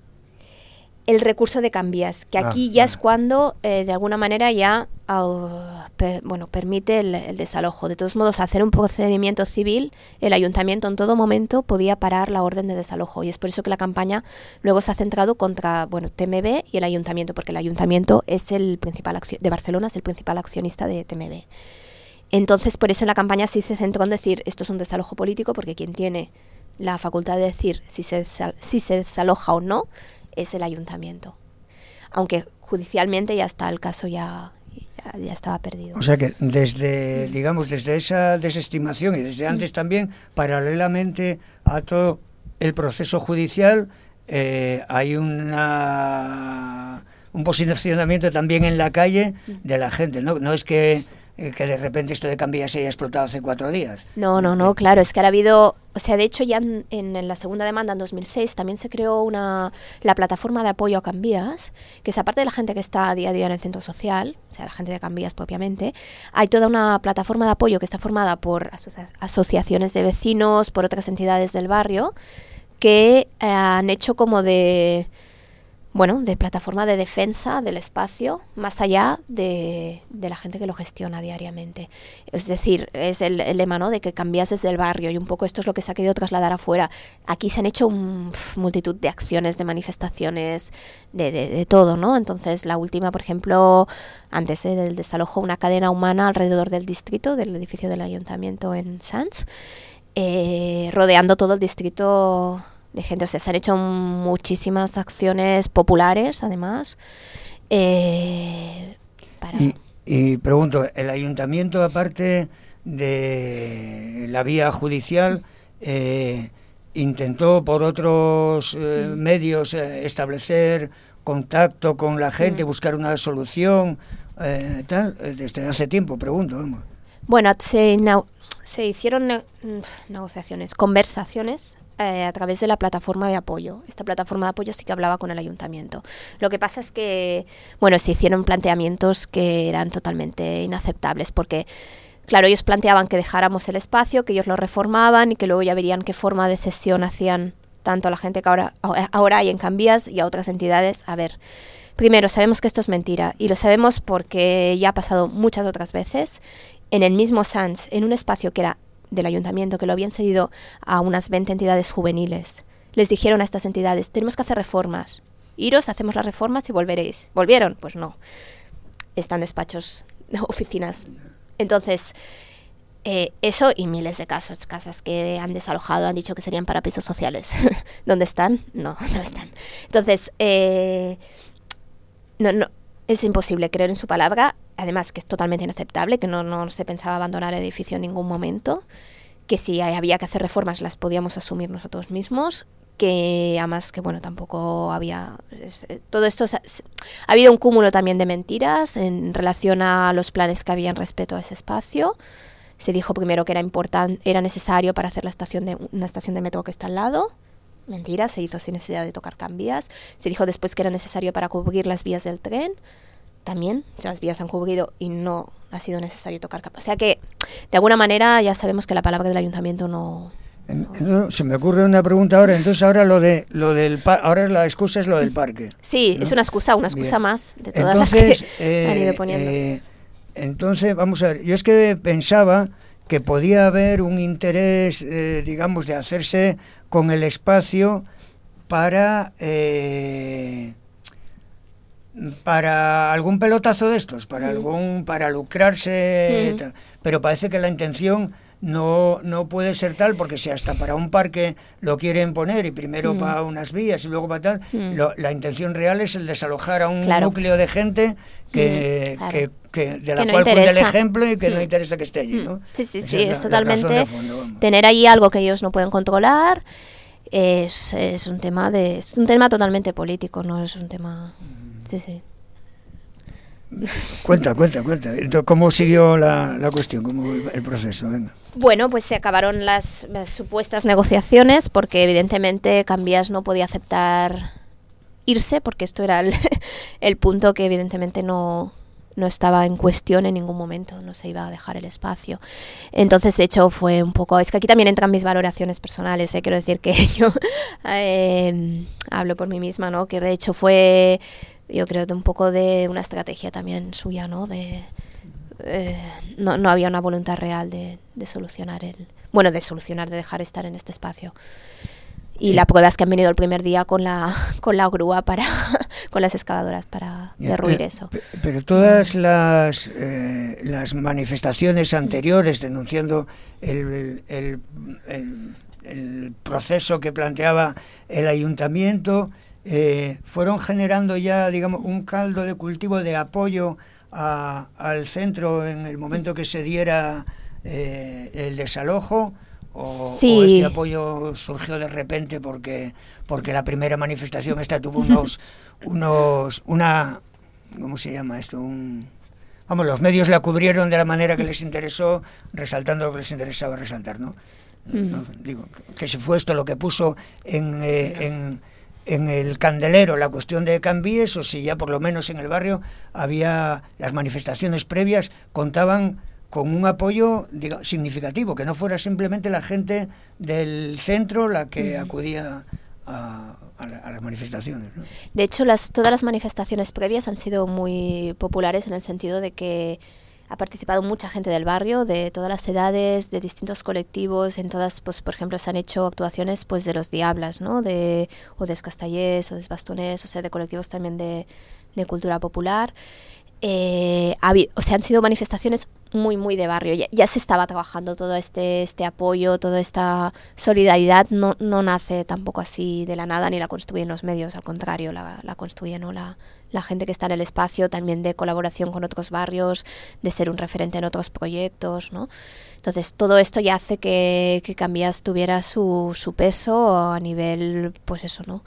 El recurso de Cambias, que aquí ah, ya ah. es cuando eh, de alguna manera ya uh, per, bueno, permite el, el desalojo. De todos modos, hacer un procedimiento civil, el ayuntamiento en todo momento podía parar la orden de desalojo, y es por eso que la campaña luego se ha centrado contra, bueno, T M B y el ayuntamiento, porque el ayuntamiento es el principal accio- de Barcelona es el principal accionista de T M B. Entonces, por eso en la campaña sí se centró en decir esto es un desalojo político, porque quien tiene la facultad de decir si se, si se desaloja o no es el ayuntamiento, aunque judicialmente ya está el caso ya, ya, ya estaba perdido. O sea que desde, digamos, desde esa desestimación y desde antes también, paralelamente a todo el proceso judicial, eh, hay una un posicionamiento también en la calle de la gente, ¿no? No es que que de repente esto de Cambias se haya explotado hace cuatro días. No, no, no, claro, es que ahora ha habido, o sea, de hecho ya en, en la segunda demanda en dos mil seis también se creó una la plataforma de apoyo a Cambias, que es aparte de la gente que está a día a día en el centro social, o sea, la gente de Cambias propiamente, hay toda una plataforma de apoyo que está formada por asocia- asociaciones de vecinos, por otras entidades del barrio, que eh, han hecho como de... bueno, de plataforma de defensa del espacio, más allá de, de la gente que lo gestiona diariamente. Es decir, es el, el lema, ¿no?, de que Cambias desde el barrio, y un poco esto es lo que se ha querido trasladar afuera. Aquí se han hecho un, pf, multitud de acciones, de manifestaciones, de, de, de todo, ¿no? Entonces, la última, por ejemplo, antes eh, del desalojo, una cadena humana alrededor del distrito, del edificio del ayuntamiento en Sants, eh, rodeando todo el distrito de gente. O sea, se han hecho muchísimas acciones populares, además. Eh, para... y, y pregunto, ¿el ayuntamiento, aparte de la vía judicial, eh, intentó por otros eh, mm. medios eh, establecer contacto con la gente, mm. buscar una solución, eh, tal, desde hace tiempo, pregunto, vamos? Bueno, se, no, se hicieron ne- negociaciones, conversaciones, Eh, a través de la plataforma de apoyo. Esta plataforma de apoyo sí que hablaba con el ayuntamiento. Lo que pasa es que, bueno, se hicieron planteamientos que eran totalmente inaceptables, porque, claro, ellos planteaban que dejáramos el espacio, que ellos lo reformaban y que luego ya verían qué forma de cesión hacían tanto a la gente que ahora, ahora hay en Cambias y a otras entidades. A ver, primero, sabemos que esto es mentira, y lo sabemos porque ya ha pasado muchas otras veces en el mismo Sants, en un espacio que era del ayuntamiento, que lo habían cedido a unas veinte entidades juveniles. Les dijeron a estas entidades, tenemos que hacer reformas. Iros, hacemos las reformas y volveréis. ¿Volvieron? Pues no. Están despachos, oficinas. Entonces, eh, eso y miles de casos. Casas que han desalojado, han dicho que serían para pisos sociales. ¿Dónde están? No, no están. Entonces, eh, no, no, es imposible creer en su palabra. además que es totalmente inaceptable, que no, no se pensaba abandonar el edificio en ningún momento, que si había que hacer reformas las podíamos asumir nosotros mismos, que además que bueno, tampoco había... Es, todo esto, ha, ha habido un cúmulo también de mentiras en relación a los planes que habían respecto a ese espacio. Se dijo primero que era importante, era necesario para hacer la estación de una estación de metro que está al lado. Mentira, se hizo sin necesidad de tocar cambias. Se dijo después que era necesario para cubrir las vías del tren. También, las vías han cubrido y no ha sido necesario tocar cambias. O sea que, de alguna manera, ya sabemos que la palabra del ayuntamiento no... no. no se me ocurre una pregunta ahora. Entonces ahora lo de lo del par, ahora la excusa es lo del parque. Sí, ¿no? Es una excusa, una excusa Bien. más de todas entonces, las que eh, han ido poniendo. Eh, entonces, vamos a ver, yo es que pensaba que podía haber un interés, eh, digamos, de hacerse con el espacio para eh, para algún pelotazo de estos, para mm. algún para lucrarse, mm. tal. Pero parece que la intención no no puede ser tal, porque si hasta para un parque lo quieren poner y primero mm. para unas vías y luego para tal, mm. lo, la intención real es el desalojar a un claro. núcleo de gente que, mm, claro. que que de la que no cual cuenta el ejemplo y que mm. no interesa que esté allí, ¿no? Sí, sí, sí, es, la, es totalmente fondo, tener allí algo que ellos no pueden controlar. Es, es un tema de es un tema totalmente político, no es un tema. Sí, sí. Cuenta, cuenta, cuenta. Entonces, ¿cómo siguió la, la cuestión, cómo el, el proceso? Venga. Bueno, pues se acabaron las, las supuestas negociaciones porque evidentemente Cambias no podía aceptar irse, porque esto era el, el punto que evidentemente no no estaba en cuestión en ningún momento, no se iba a dejar el espacio. Entonces, de hecho, fue un poco... Es que aquí también entran mis valoraciones personales, ¿eh? Quiero decir que yo eh, hablo por mí misma, ¿no? Que de hecho fue, yo creo, de un poco de una estrategia también suya, ¿no? De, eh, no, no había una voluntad real de, de solucionar el... Bueno, de solucionar, de dejar estar en este espacio. Y la prueba es que han venido el primer día con la con la grúa para con las excavadoras para derruir pero, eso. Pero todas las eh, las manifestaciones anteriores denunciando el, el, el, el proceso que planteaba el ayuntamiento eh, fueron generando ya, digamos, un caldo de cultivo de apoyo a, al centro en el momento que se diera eh, el desalojo. O, sí. o este apoyo surgió de repente porque porque la primera manifestación esta tuvo unos unos una ¿cómo se llama esto? Un, vamos, los medios la cubrieron de la manera que les interesó, resaltando lo que les interesaba resaltar, ¿no? Mm. no digo que si fue esto lo que puso en, eh, en en el candelero la cuestión de Cambies, o si ya por lo menos en el barrio había las manifestaciones previas contaban con un apoyo, digamos, significativo, que no fuera simplemente la gente del centro la que acudía a, a, la, a las manifestaciones, ¿no? De hecho, las, todas las manifestaciones previas han sido muy populares en el sentido de que ha participado mucha gente del barrio, de todas las edades, de distintos colectivos. En todas, pues por ejemplo, se han hecho actuaciones pues de los Diablas, ¿no? De, o de Escastallés, o de Bastonés, o sea, de colectivos también de, de cultura popular. Eh, ha habido, o sea, han sido manifestaciones muy, muy de barrio. Ya, ya se estaba trabajando todo este este apoyo, toda esta solidaridad. No, no nace tampoco así de la nada, ni la construyen los medios, al contrario, la, la construye, ¿no? la, la gente que está en el espacio, también de colaboración con otros barrios, de ser un referente en otros proyectos, ¿no? Entonces, todo esto ya hace que, que Cambias tuviera su, su peso a nivel, pues eso, ¿no?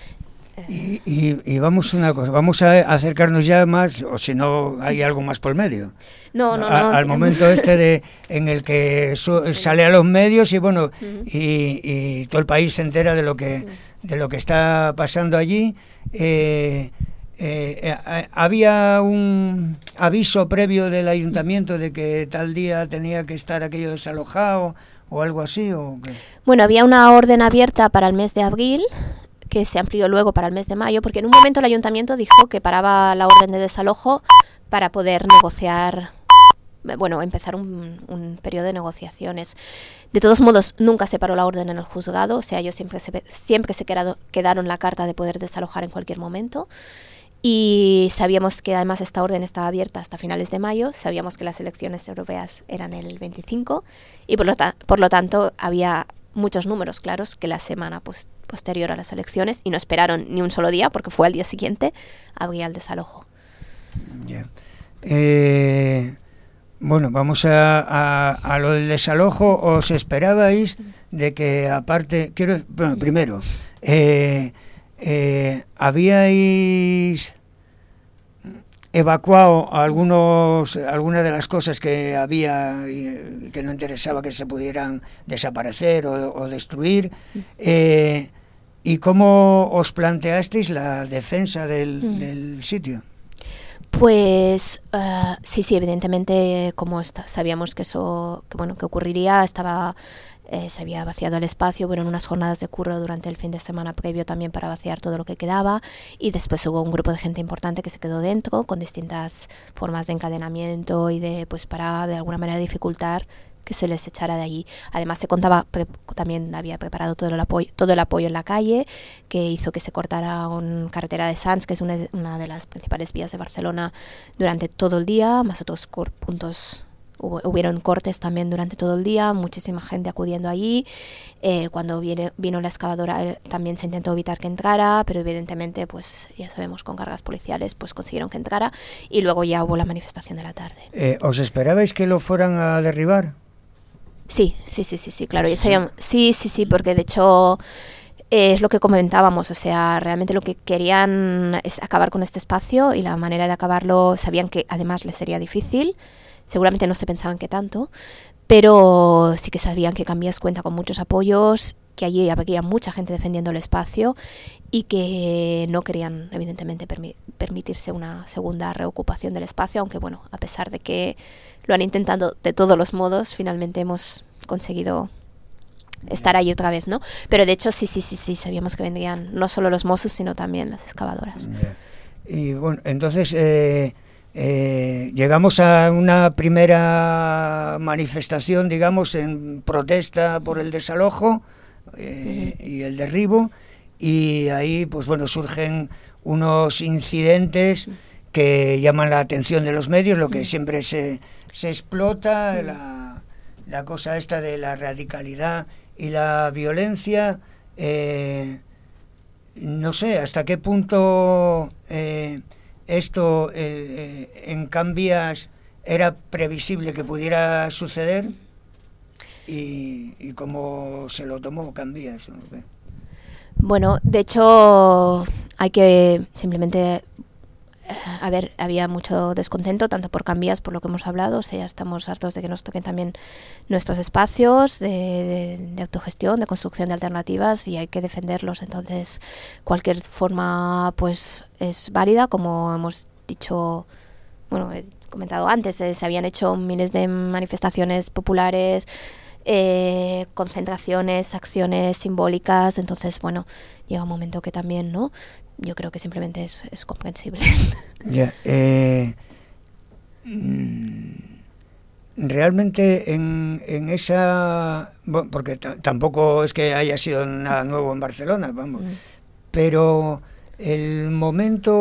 Y, y, y vamos una cosa, vamos a acercarnos ya más, o si no hay algo más por medio. No, no, no. A, al momento este de en el que su, sale a los medios y bueno, uh-huh. y, y todo el país se entera de lo que de lo que está pasando allí. Eh, eh, eh, había un aviso previo del ayuntamiento de que tal día tenía que estar aquello desalojado o algo así, ¿o qué? Bueno, había una orden abierta para el mes de abril, que se amplió luego para el mes de mayo, porque en un momento el ayuntamiento dijo que paraba la orden de desalojo para poder negociar, bueno, empezar un, un periodo de negociaciones. De todos modos, nunca se paró la orden en el juzgado, o sea, ellos siempre se, siempre se quedado, quedaron la carta de poder desalojar en cualquier momento. Y sabíamos que además esta orden estaba abierta hasta finales de mayo, sabíamos que las elecciones europeas eran el veinticinco y por lo, ta- por lo tanto había muchos números claros que la semana pues, posterior a las elecciones, y no esperaron ni un solo día porque fue al día siguiente, habría el desalojo. Yeah. eh, bueno, vamos a, a, a lo del desalojo. ¿Os esperabais de que aparte, quiero, bueno, primero, eh, eh, habíais evacuado algunos, algunas de las cosas que había y que no interesaba que se pudieran desaparecer o, o destruir? Eh, ¿Y cómo os planteasteis la defensa del, mm. del sitio? Pues uh, sí, sí, evidentemente, como está, sabíamos que eso, que bueno, que ocurriría, estaba eh, se había vaciado el espacio, bueno, en unas jornadas de curro durante el fin de semana previo también para vaciar todo lo que quedaba, y después hubo un grupo de gente importante que se quedó dentro con distintas formas de encadenamiento y de, pues, para de alguna manera dificultar que se les echara de allí. Además se contaba, pre- también había preparado todo el apoyo, todo el apoyo en la calle, que hizo que se cortara una carretera de Sants, que es una, una de las principales vías de Barcelona, durante todo el día, más otros cor- puntos, hubo, hubieron cortes también durante todo el día, muchísima gente acudiendo allí. Eh, cuando viene, vino la excavadora eh, también se intentó evitar que entrara, pero evidentemente, pues ya sabemos, con cargas policiales pues consiguieron que entrara, y luego ya hubo la manifestación de la tarde. Eh, ¿Os esperabais que lo fueran a derribar? Sí, sí, sí, sí, sí, claro. Sí, sí, sí, sí, porque de hecho eh, es lo que comentábamos, o sea, realmente lo que querían es acabar con este espacio, y la manera de acabarlo sabían que además les sería difícil, seguramente no se pensaban que tanto, pero sí que sabían que Cambias cuenta con muchos apoyos, que allí había mucha gente defendiendo el espacio y que no querían evidentemente permi- permitirse una segunda reocupación del espacio, aunque bueno, a pesar de que lo han intentado de todos los modos, finalmente hemos conseguido estar ahí otra vez, ¿no? Pero de hecho sí, sí, sí, sí, sabíamos que vendrían no solo los Mossos, sino también las excavadoras. Yeah. Y bueno, entonces eh, eh, llegamos a una primera manifestación, digamos, en protesta por el desalojo eh, uh-huh. y el derribo, y ahí, pues bueno, surgen unos incidentes que llaman la atención de los medios, lo que uh-huh. siempre se, se explota, uh-huh. la, la cosa esta de la radicalidad y la violencia. Eh, no sé hasta qué punto eh, esto eh, en Cambias era previsible que pudiera suceder, y, y cómo se lo tomó Cambias, ¿no? Bueno, de hecho hay que simplemente, a ver, había mucho descontento tanto por Cambias, por lo que hemos hablado, o sea, ya estamos hartos de que nos toquen también nuestros espacios de, de, de autogestión, de construcción de alternativas, y hay que defenderlos. Entonces cualquier forma pues es válida, como hemos dicho, bueno, he comentado antes, eh, se habían hecho miles de manifestaciones populares, Eh, concentraciones, acciones simbólicas, entonces bueno, llega un momento que también, ¿no? Yo creo que simplemente es, es comprensible. Ya, eh, realmente en, en esa, bueno, porque t- tampoco es que haya sido nada nuevo en Barcelona, vamos, mm. pero el momento,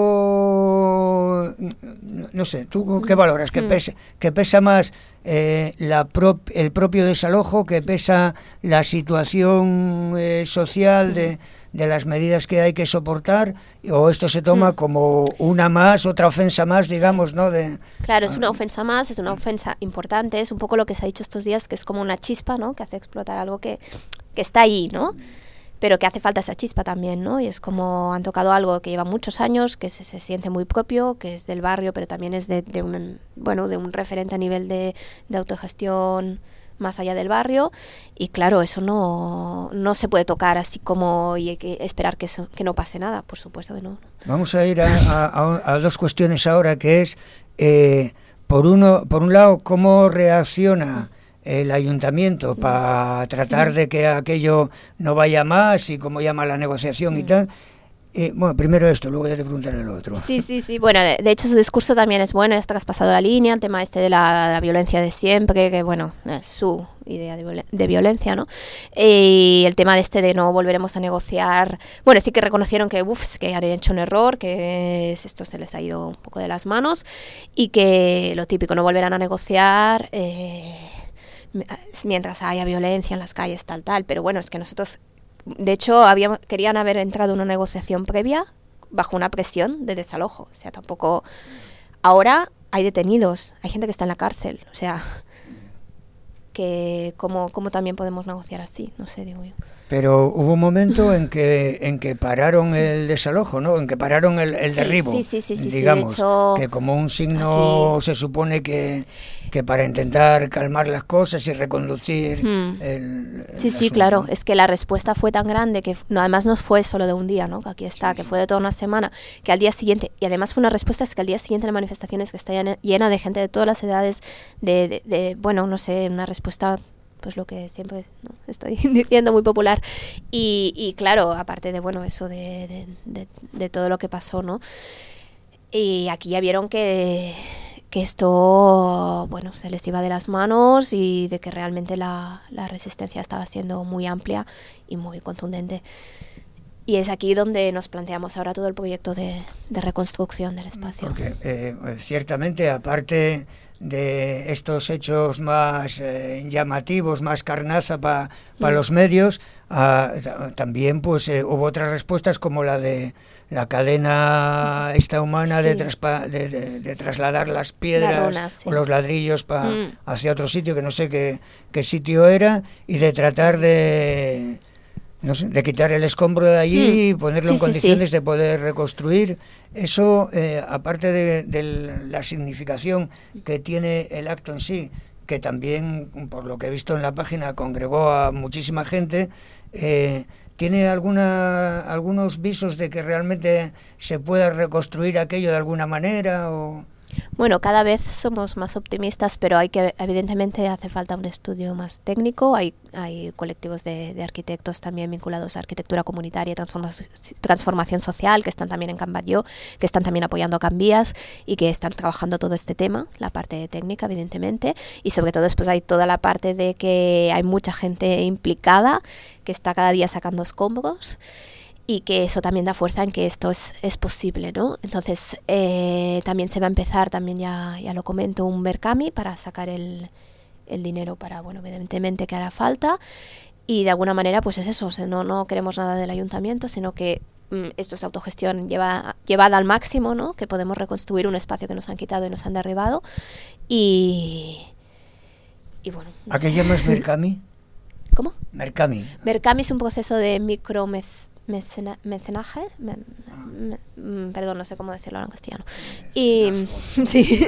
no, no sé, ¿tú qué valoras? ¿Que pesa, que pesa más eh, la prop, el propio desalojo, que pesa la situación eh, social de, de las medidas que hay que soportar, o esto se toma como una más, otra ofensa más, digamos, ¿no? De, claro, es una ofensa más, es una ofensa importante, es un poco lo que se ha dicho estos días, que es como una chispa, ¿no? Que hace explotar algo que, que está ahí, ¿no? Pero que hace falta esa chispa también, ¿no? Y es como han tocado algo que lleva muchos años, que se, se siente muy propio, que es del barrio, pero también es de, de un, bueno, de un referente a nivel de, de autogestión más allá del barrio, y claro, eso no, no se puede tocar así como y hay que esperar que eso, que no pase nada, por supuesto que no. Vamos a ir a, a, a dos cuestiones ahora, que es eh, por uno, por un lado, cómo reacciona el ayuntamiento para tratar de que aquello no vaya más, y cómo llama la negociación y tal. Eh, bueno, primero esto, luego ya te preguntaré lo otro. Sí, sí, sí. Bueno, de, de hecho su discurso también es bueno, está traspasado la línea, el tema este de la, la violencia de siempre, que bueno, es su idea de, violen- de violencia, ¿no? Y el tema de este de no volveremos a negociar, bueno, sí que reconocieron que, uff, que han hecho un error, que esto se les ha ido un poco de las manos, y que lo típico, no volverán a negociar eh, mientras haya violencia en las calles, tal, tal, pero bueno, es que nosotros, de hecho, habíamos, querían haber entrado en una negociación previa bajo una presión de desalojo, o sea, tampoco, ahora hay detenidos, hay gente que está en la cárcel, o sea, que cómo, cómo también podemos negociar así, no sé, digo yo. Pero hubo un momento en que en que pararon el desalojo, ¿no? En que pararon el, el sí, derribo, sí, sí, sí, sí, digamos, sí, de hecho, que como un signo aquí... se supone que, que para intentar calmar las cosas y reconducir hmm. el, el Sí, sí, asunto, claro, ¿no? Es que la respuesta fue tan grande que no, además no fue solo de un día, ¿no? Que aquí está, sí, que fue de toda una semana, que al día siguiente, y además fue una respuesta, es que al día siguiente la manifestación es que está llena de gente de todas las edades, de, de, de bueno, no sé, una respuesta... pues lo que siempre, ¿no?, estoy diciendo, muy popular. Y, y claro, aparte de, bueno, eso de, de, de, de todo lo que pasó, ¿no? Y aquí ya vieron que, que esto, bueno, se les iba de las manos y de que realmente la, la resistencia estaba siendo muy amplia y muy contundente. Y es aquí donde nos planteamos ahora todo el proyecto de, de reconstrucción del espacio. Porque eh, ciertamente, aparte de estos hechos más eh, llamativos, más carnaza para pa mm. los medios, ah, también pues eh, hubo otras respuestas como la de la cadena esta humana, sí, de, traspa, de, de, de trasladar las piedras, la runa, sí, o los ladrillos pa, mm. hacia otro sitio, que no sé qué, qué sitio era, y de tratar de... no sé, de quitar el escombro de allí hmm. y ponerlo sí, en condiciones sí, sí. de poder reconstruir. Eso, eh, aparte de, de la significación que tiene el acto en sí, que también, por lo que he visto en la página, congregó a muchísima gente, eh, ¿tiene alguna algunos visos de que realmente se pueda reconstruir aquello de alguna manera? O... Bueno, cada vez somos más optimistas, pero hay que, evidentemente hace falta un estudio más técnico. Hay, hay colectivos de, de arquitectos también vinculados a arquitectura comunitaria y transformación, transformación social, que están también en Can Batlló, que están también apoyando a Can Vies y que están trabajando todo este tema, la parte técnica, evidentemente, y sobre todo después hay toda la parte de que hay mucha gente implicada, que está cada día sacando escombros, y que eso también da fuerza en que esto es, es posible, ¿no? Entonces eh, también se va a empezar, también ya, ya lo comento, un Mercami para sacar el, el dinero para, bueno, evidentemente que hará falta, y de alguna manera pues es eso, o sea, no, no queremos nada del ayuntamiento, sino que mm, esto es autogestión lleva, llevada al máximo, ¿no? Que podemos reconstruir un espacio que nos han quitado y nos han derribado, y, y bueno. ¿A qué llamas Mercami? ¿Cómo? Mercami. Mercami es un proceso de micromez Mecena, mecenaje, me, me, perdón, no sé cómo decirlo en castellano. Y sí,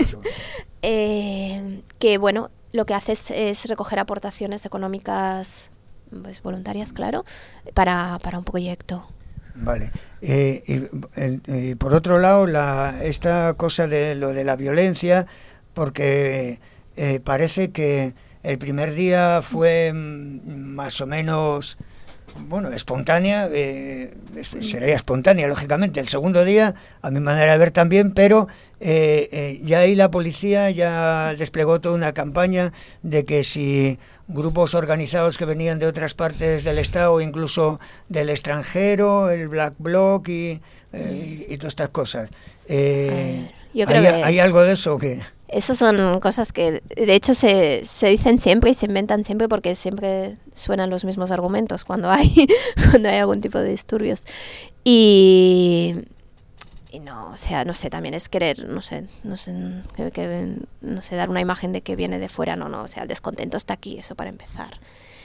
eh, que bueno, lo que hace es, es recoger aportaciones económicas, pues voluntarias, claro, para, para un proyecto. Vale. Eh, y, y por otro lado, la esta cosa de lo de la violencia, porque eh, parece que el primer día fue más o menos, bueno, espontánea, eh, sería espontánea, lógicamente. El segundo día, a mi manera de ver también, pero eh, eh, ya ahí la policía ya desplegó toda una campaña de que si grupos organizados que venían de otras partes del Estado, incluso del extranjero, el Black Bloc y, eh, y, y todas estas cosas. Eh, Yo creo ¿hay, que ¿Hay algo de eso o qué? Eso son cosas que de hecho se, se dicen siempre y se inventan siempre porque siempre suenan los mismos argumentos cuando hay cuando hay algún tipo de disturbios. Y, y no, o sea, no sé, también es querer, no sé, no sé, que, que, no sé, dar una imagen de que viene de fuera, no, no, o sea, el descontento está aquí, eso para empezar.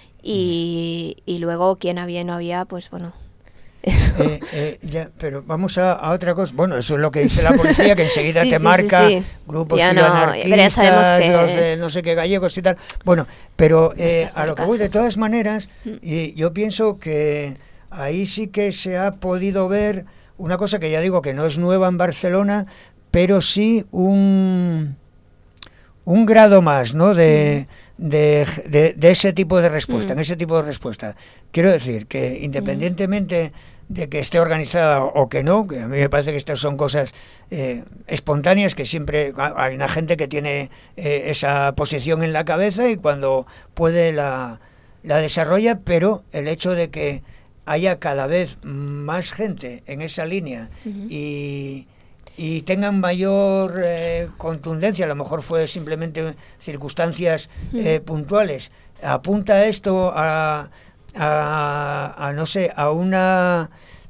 Y, y luego, quien había y no había, pues bueno... Eh, eh, ya, pero vamos a, a otra cosa. Bueno, eso es lo que dice la policía, que enseguida sí, te sí, marca sí, sí. grupos filoanarquistas, que... los de no sé qué gallegos y tal. Bueno, pero eh, a lo que voy, de todas maneras, y yo pienso que ahí sí que se ha podido ver una cosa que ya digo que no es nueva en Barcelona, pero sí un un grado más, ¿no? De De, de, de ese tipo de respuesta, mm. en ese tipo de respuesta. Quiero decir que independientemente mm. de que esté organizada o que no, que a mí me parece que estas son cosas eh, espontáneas, que siempre hay una gente que tiene eh, esa posición en la cabeza y cuando puede la, la desarrolla, pero el hecho de que haya cada vez más gente en esa línea mm-hmm. y... y tengan mayor eh, contundencia, a lo mejor fue simplemente circunstancias eh, puntuales. ¿Apunta esto a, a, a, no sé, a una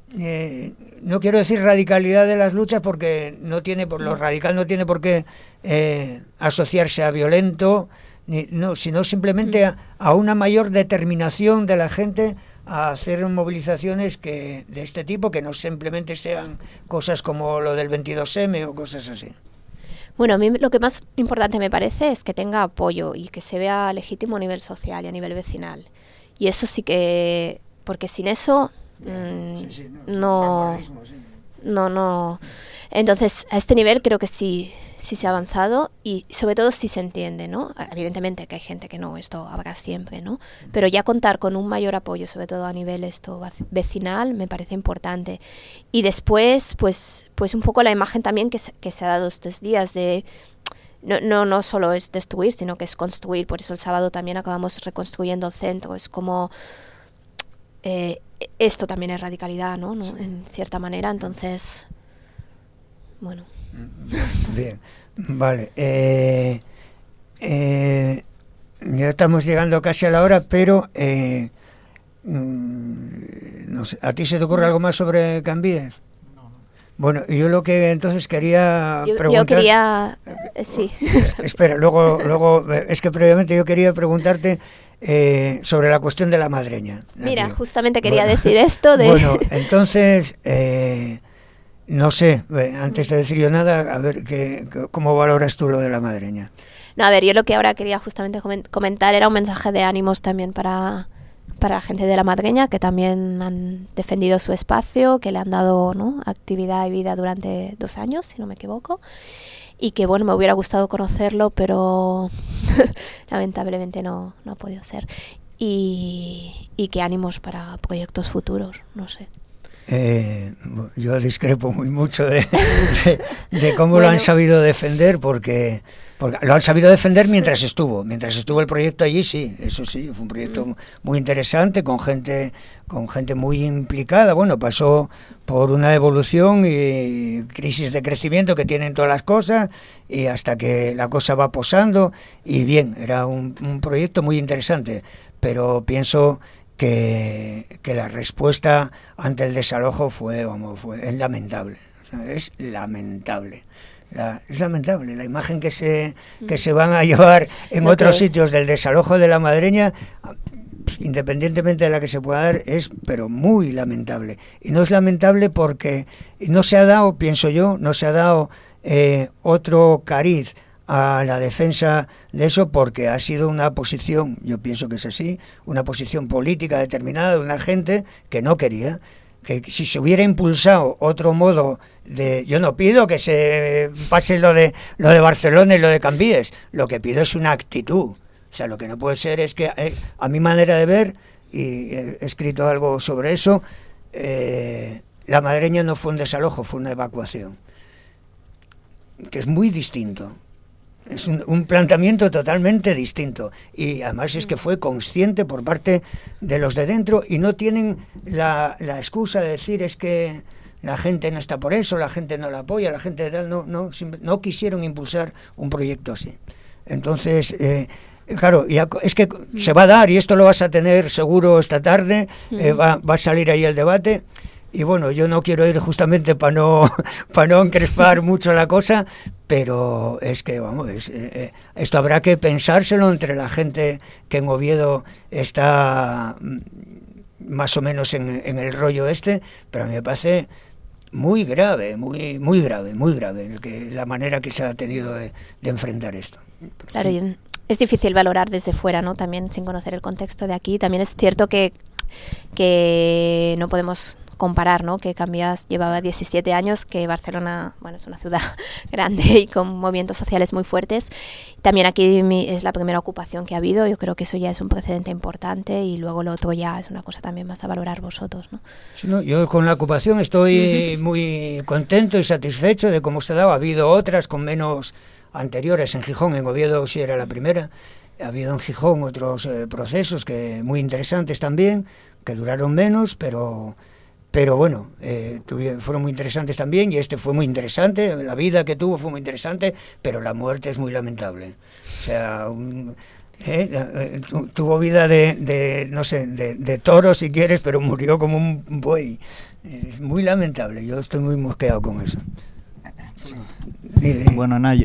eh, no quiero decir radicalidad de las luchas porque no tiene, por lo radical no tiene por qué eh, asociarse a violento, ni, no, sino simplemente a, a una mayor determinación de la gente a hacer movilizaciones que de este tipo, que no simplemente sean cosas como lo del veintidós eme o cosas así. Bueno, a mí lo que más importante me parece es que tenga apoyo y que se vea legítimo a nivel social y a nivel vecinal. Y eso sí que, porque sin eso mmm, sí, sí, no, no, sí. no, no. Entonces, a este nivel creo que sí, sí se ha avanzado y sobre todo sí se entiende, ¿no? Evidentemente que hay gente que no, esto habrá siempre, ¿no? Pero ya contar con un mayor apoyo, sobre todo a nivel esto vecinal, me parece importante. Y después, pues, pues un poco la imagen también que se, que se ha dado estos días de no, no, no solo es destruir, sino que es construir. Por eso el sábado también acabamos reconstruyendo el centro. Es como eh, esto también es radicalidad, ¿no? ¿no? En cierta manera. Entonces, bueno. Bien, vale. Eh, eh, ya estamos llegando casi a la hora, pero eh, no sé, ¿a ti se te ocurre algo más sobre Cambies? No, no. Bueno, yo lo que entonces quería yo, preguntar... Yo quería... Eh, sí. Espera, luego, luego es que previamente yo quería preguntarte eh, sobre la cuestión de la madreña. Mira, aquí. Justamente quería bueno, decir esto de... Bueno, entonces... Eh, No sé, antes de decir yo nada, a ver, ¿qué, ¿cómo valoras tú lo de la madreña? No, a ver, yo lo que ahora quería justamente comentar era un mensaje de ánimos también para, para la gente de la madreña, que también han defendido su espacio, que le han dado, ¿no?, actividad y vida durante dos años, si no me equivoco, y que, bueno, me hubiera gustado conocerlo, pero lamentablemente no, no ha podido ser. Y, y que ánimos para proyectos futuros, no sé. Eh, yo discrepo muy mucho de, de, de cómo bueno. lo han sabido defender, porque, porque lo han sabido defender mientras estuvo, mientras estuvo el proyecto allí, sí, eso sí, fue un proyecto mm. muy interesante, con gente, con gente muy implicada. Bueno, pasó por una evolución y crisis de crecimiento que tienen todas las cosas, y hasta que la cosa va posando, y bien, era un, un proyecto muy interesante, pero pienso Que, que la respuesta ante el desalojo fue, vamos, fue es lamentable, o sea, es lamentable, la, es lamentable la imagen que se que se van a llevar en okay. otros sitios del desalojo de la madreña, independientemente de la que se pueda dar, es pero muy lamentable. Y no es lamentable porque no se ha dado, pienso yo, no se ha dado eh, otro cariz a la defensa de eso, porque ha sido una posición, yo pienso que es así, una posición política determinada de una gente que no quería, que si se hubiera impulsado otro modo de... Yo no pido que se pase lo de lo de Barcelona y lo de Cambies, lo que pido es una actitud. O sea, lo que no puede ser es que, eh, a mi manera de ver, y he escrito algo sobre eso, eh, la madreña no fue un desalojo, fue una evacuación, que es muy distinto. Es un, un planteamiento totalmente distinto, y además es que fue consciente por parte de los de dentro, y no tienen la, la excusa de decir es que la gente no está por eso, la gente no la apoya, la gente de tal, no, no, no quisieron impulsar un proyecto así. Entonces, eh, claro, ya, es que se va a dar, y esto lo vas a tener seguro esta tarde, eh, va, va a salir ahí el debate. Y bueno, yo no quiero ir justamente para no para no encrespar mucho la cosa, pero es que, vamos, es, eh, esto habrá que pensárselo entre la gente que en Oviedo está más o menos en, en el rollo este, pero a mí me parece muy grave, muy muy grave, muy grave el que, la manera que se ha tenido de, de enfrentar esto. Claro, y es difícil valorar desde fuera, ¿no? También sin conocer el contexto de aquí. También es cierto que, que no podemos comparar, ¿no?, que Cambies llevaba diecisiete años, que Barcelona, bueno, es una ciudad grande y con movimientos sociales muy fuertes. También aquí es la primera ocupación que ha habido, yo creo que eso ya es un precedente importante, y luego lo otro ya es una cosa también más a valorar vosotros, ¿no? Sí, no, yo con la ocupación estoy muy contento y satisfecho de cómo se daba. Ha habido otras con menos anteriores en Gijón, en Oviedo sí era la primera. Ha habido en Gijón otros eh, procesos que muy interesantes también, que duraron menos, pero... Pero bueno, eh, tuvieron, fueron muy interesantes también, y este fue muy interesante, la vida que tuvo fue muy interesante, pero la muerte es muy lamentable. O sea, un, eh, eh, tuvo vida de, de no sé, de, de toro si quieres, pero murió como un buey. Es muy lamentable, yo estoy muy mosqueado con eso. Sí. Eh, Bueno, Naya.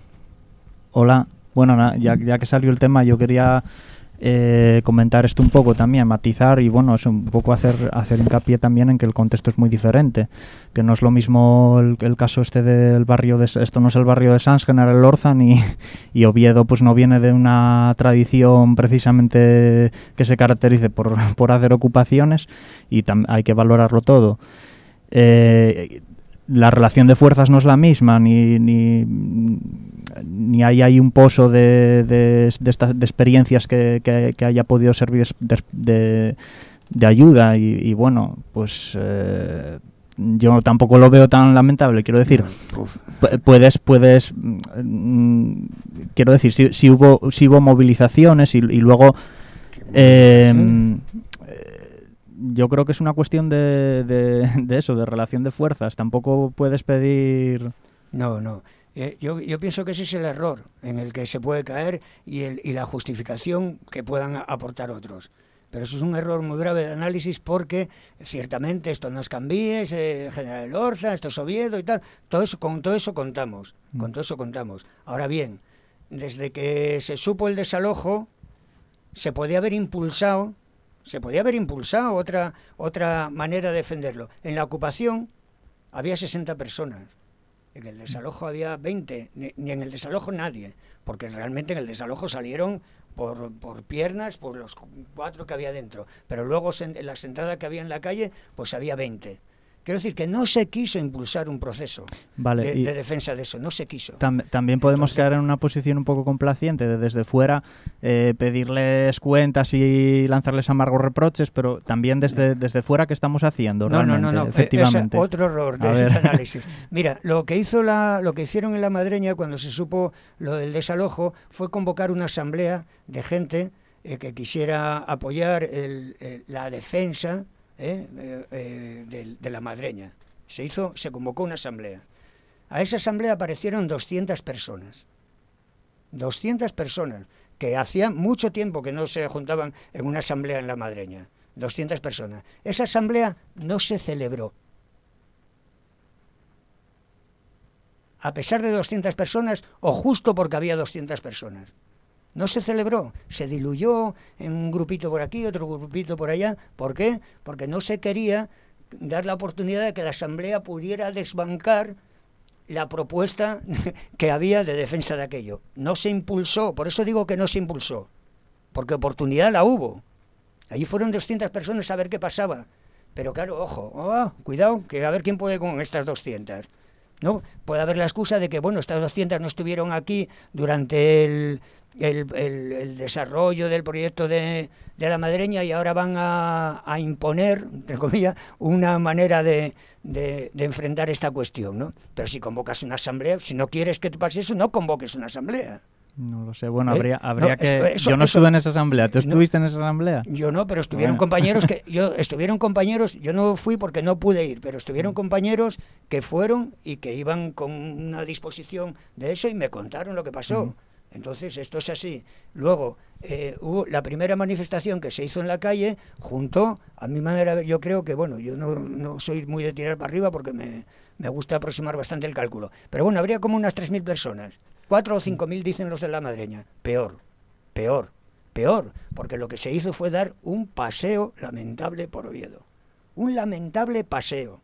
Hola. Bueno, na, ya, ya que salió el tema, yo quería eh, comentar esto un poco también, matizar y bueno, es un poco hacer hacer hincapié también en que el contexto es muy diferente, que no es lo mismo el, el caso este del barrio de esto no es el barrio de Sants, General Lorzan y, y Oviedo pues no viene de una tradición precisamente que se caracterice por, por hacer ocupaciones y tam, hay que valorarlo todo. Eh, la relación de fuerzas no es la misma, ni ni, ni hay, hay un pozo de, de, de, esta, de experiencias que, que, que haya podido servir de, de, de ayuda y, y bueno, pues eh, yo tampoco lo veo tan lamentable, quiero decir, puedes, puedes mm, quiero decir, si, si hubo si hubo movilizaciones y, y luego eh, yo creo que es una cuestión de, de, de eso, de relación de fuerzas. Tampoco puedes pedir... No, no. Eh, yo, yo pienso que ese es el error en el que se puede caer y, el, y la justificación que puedan aportar otros. Pero eso es un error muy grave de análisis porque ciertamente esto no es Cambies, eh, General Lorzan, esto es Oviedo y tal. Todo eso, con todo eso contamos. Con todo eso contamos. Ahora bien, desde que se supo el desalojo, se podía haber impulsado... Se podía haber impulsado otra otra manera de defenderlo. En la ocupación había sesenta personas. En el desalojo había veinte. Ni, ni en el desalojo nadie. Porque realmente en el desalojo salieron por, por piernas, por los cuatro que había dentro. Pero luego en la sentada que había en la calle, pues había veinte. Quiero decir que no se quiso impulsar un proceso vale, de, de defensa de eso, no se quiso. Tam, también podemos Entonces, quedar en una posición un poco complaciente de desde fuera eh, pedirles cuentas y lanzarles amargos reproches, pero también desde, desde fuera, ¿qué estamos haciendo? No, no, no, no, efectivamente. Es otro error de análisis. Mira, lo que hizo la, lo que hicieron en La Madreña cuando se supo lo del desalojo fue convocar una asamblea de gente eh, que quisiera apoyar el, el, la defensa Eh, eh, eh, de, de La Madreña. Se hizo, se convocó una asamblea. A esa asamblea aparecieron doscientas personas. doscientas personas, que hacía mucho tiempo que no se juntaban en una asamblea en La Madreña. doscientas personas. Esa asamblea no se celebró. A pesar de doscientas personas, o justo porque había doscientas personas. No se celebró, se diluyó en un grupito por aquí, otro grupito por allá. ¿Por qué? Porque no se quería dar la oportunidad de que la asamblea pudiera desbancar la propuesta que había de defensa de aquello. No se impulsó, por eso digo que no se impulsó, porque oportunidad la hubo. Allí fueron doscientas personas a ver qué pasaba. Pero claro, ojo, oh, cuidado, que a ver quién puede con estas doscientas. ¿No? Puede haber la excusa de que, bueno, estas doscientas no estuvieron aquí durante el... El, el, el desarrollo del proyecto de, de La Madreña y ahora van a, a imponer, entre comillas, una manera de, de, de enfrentar esta cuestión, ¿no? Pero si convocas una asamblea, si no quieres que te pase eso, no convoques una asamblea. No lo sé, bueno, ¿Eh? habría, habría no, que... eso, yo no eso, estuve en esa asamblea, ¿tú no, estuviste en esa asamblea? Yo no, pero estuvieron bueno. compañeros que... yo Estuvieron compañeros, yo no fui porque no pude ir, pero estuvieron compañeros que fueron y que iban con una disposición de eso y me contaron lo que pasó. Mm. Entonces, esto es así. Luego, eh, hubo la primera manifestación que se hizo en la calle, junto, a mi manera, yo creo que, bueno, yo no, no soy muy de tirar para arriba porque me, me gusta aproximar bastante el cálculo. Pero bueno, habría como unas tres mil personas. cuatro o cinco mil dicen los de La Madreña. Peor, peor, peor, porque lo que se hizo fue dar un paseo lamentable por Oviedo. Un lamentable paseo.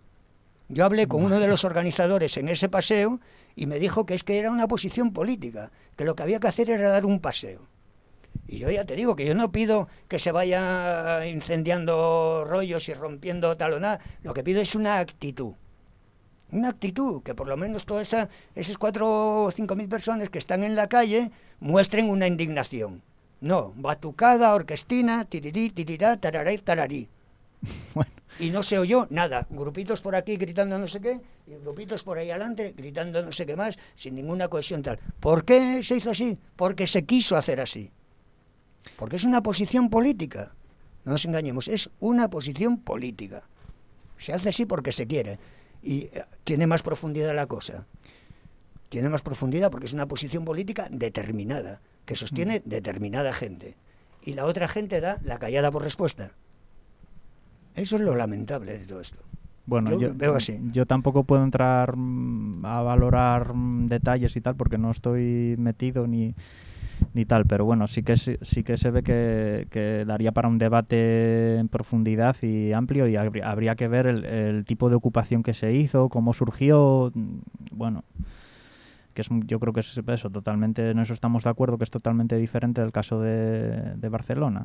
Yo hablé con uno de los organizadores en ese paseo y me dijo que es que era una posición política, que lo que había que hacer era dar un paseo. Y yo ya te digo que yo no pido que se vaya incendiando rollos y rompiendo tal o nada, lo que pido es una actitud. Una actitud, que por lo menos todas esa, esas cuatro o cinco mil personas que están en la calle muestren una indignación. No, batucada, orquestina, tirirí, tirirá, tararí, tararí. Bueno. Y no se oyó nada, grupitos por aquí gritando no sé qué, y grupitos por ahí adelante gritando no sé qué más, sin ninguna cohesión tal. ¿Por qué se hizo así? Porque se quiso hacer así. Porque es una posición política. No nos engañemos, es una posición política. Se hace así porque se quiere. Y tiene más profundidad la cosa. Tiene más profundidad porque es una posición política determinada, que sostiene determinada gente. Y la otra gente da la callada por respuesta. Eso es lo lamentable de todo esto. Bueno, yo, yo, veo así. yo tampoco puedo entrar mm, a valorar mm, detalles y tal porque no estoy metido ni, ni tal, pero bueno, sí que sí, sí que se ve que, que daría para un debate en profundidad y amplio, y habría, habría que ver el, el tipo de ocupación que se hizo, cómo surgió, bueno, que es, yo creo que es eso, totalmente, en eso estamos de acuerdo, que es totalmente diferente del caso de, de Barcelona.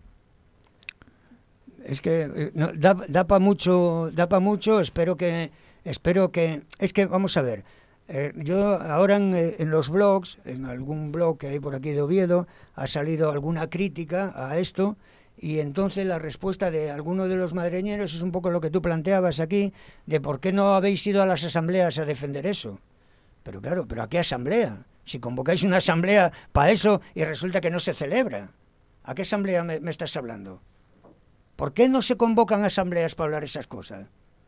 Es que eh, no, da, da para mucho, da para mucho. Espero que, espero que, es que vamos a ver. Eh, yo ahora en, en los blogs, en algún blog que hay por aquí de Oviedo, ha salido alguna crítica a esto, y entonces la respuesta de algunos de los madreñeros es un poco lo que tú planteabas aquí, de por qué no habéis ido a las asambleas a defender eso. Pero claro, pero ¿a qué asamblea? Si convocáis una asamblea para eso y resulta que no se celebra, ¿a qué asamblea me, me estás hablando? ¿Por qué no se convocan asambleas para hablar esas cosas?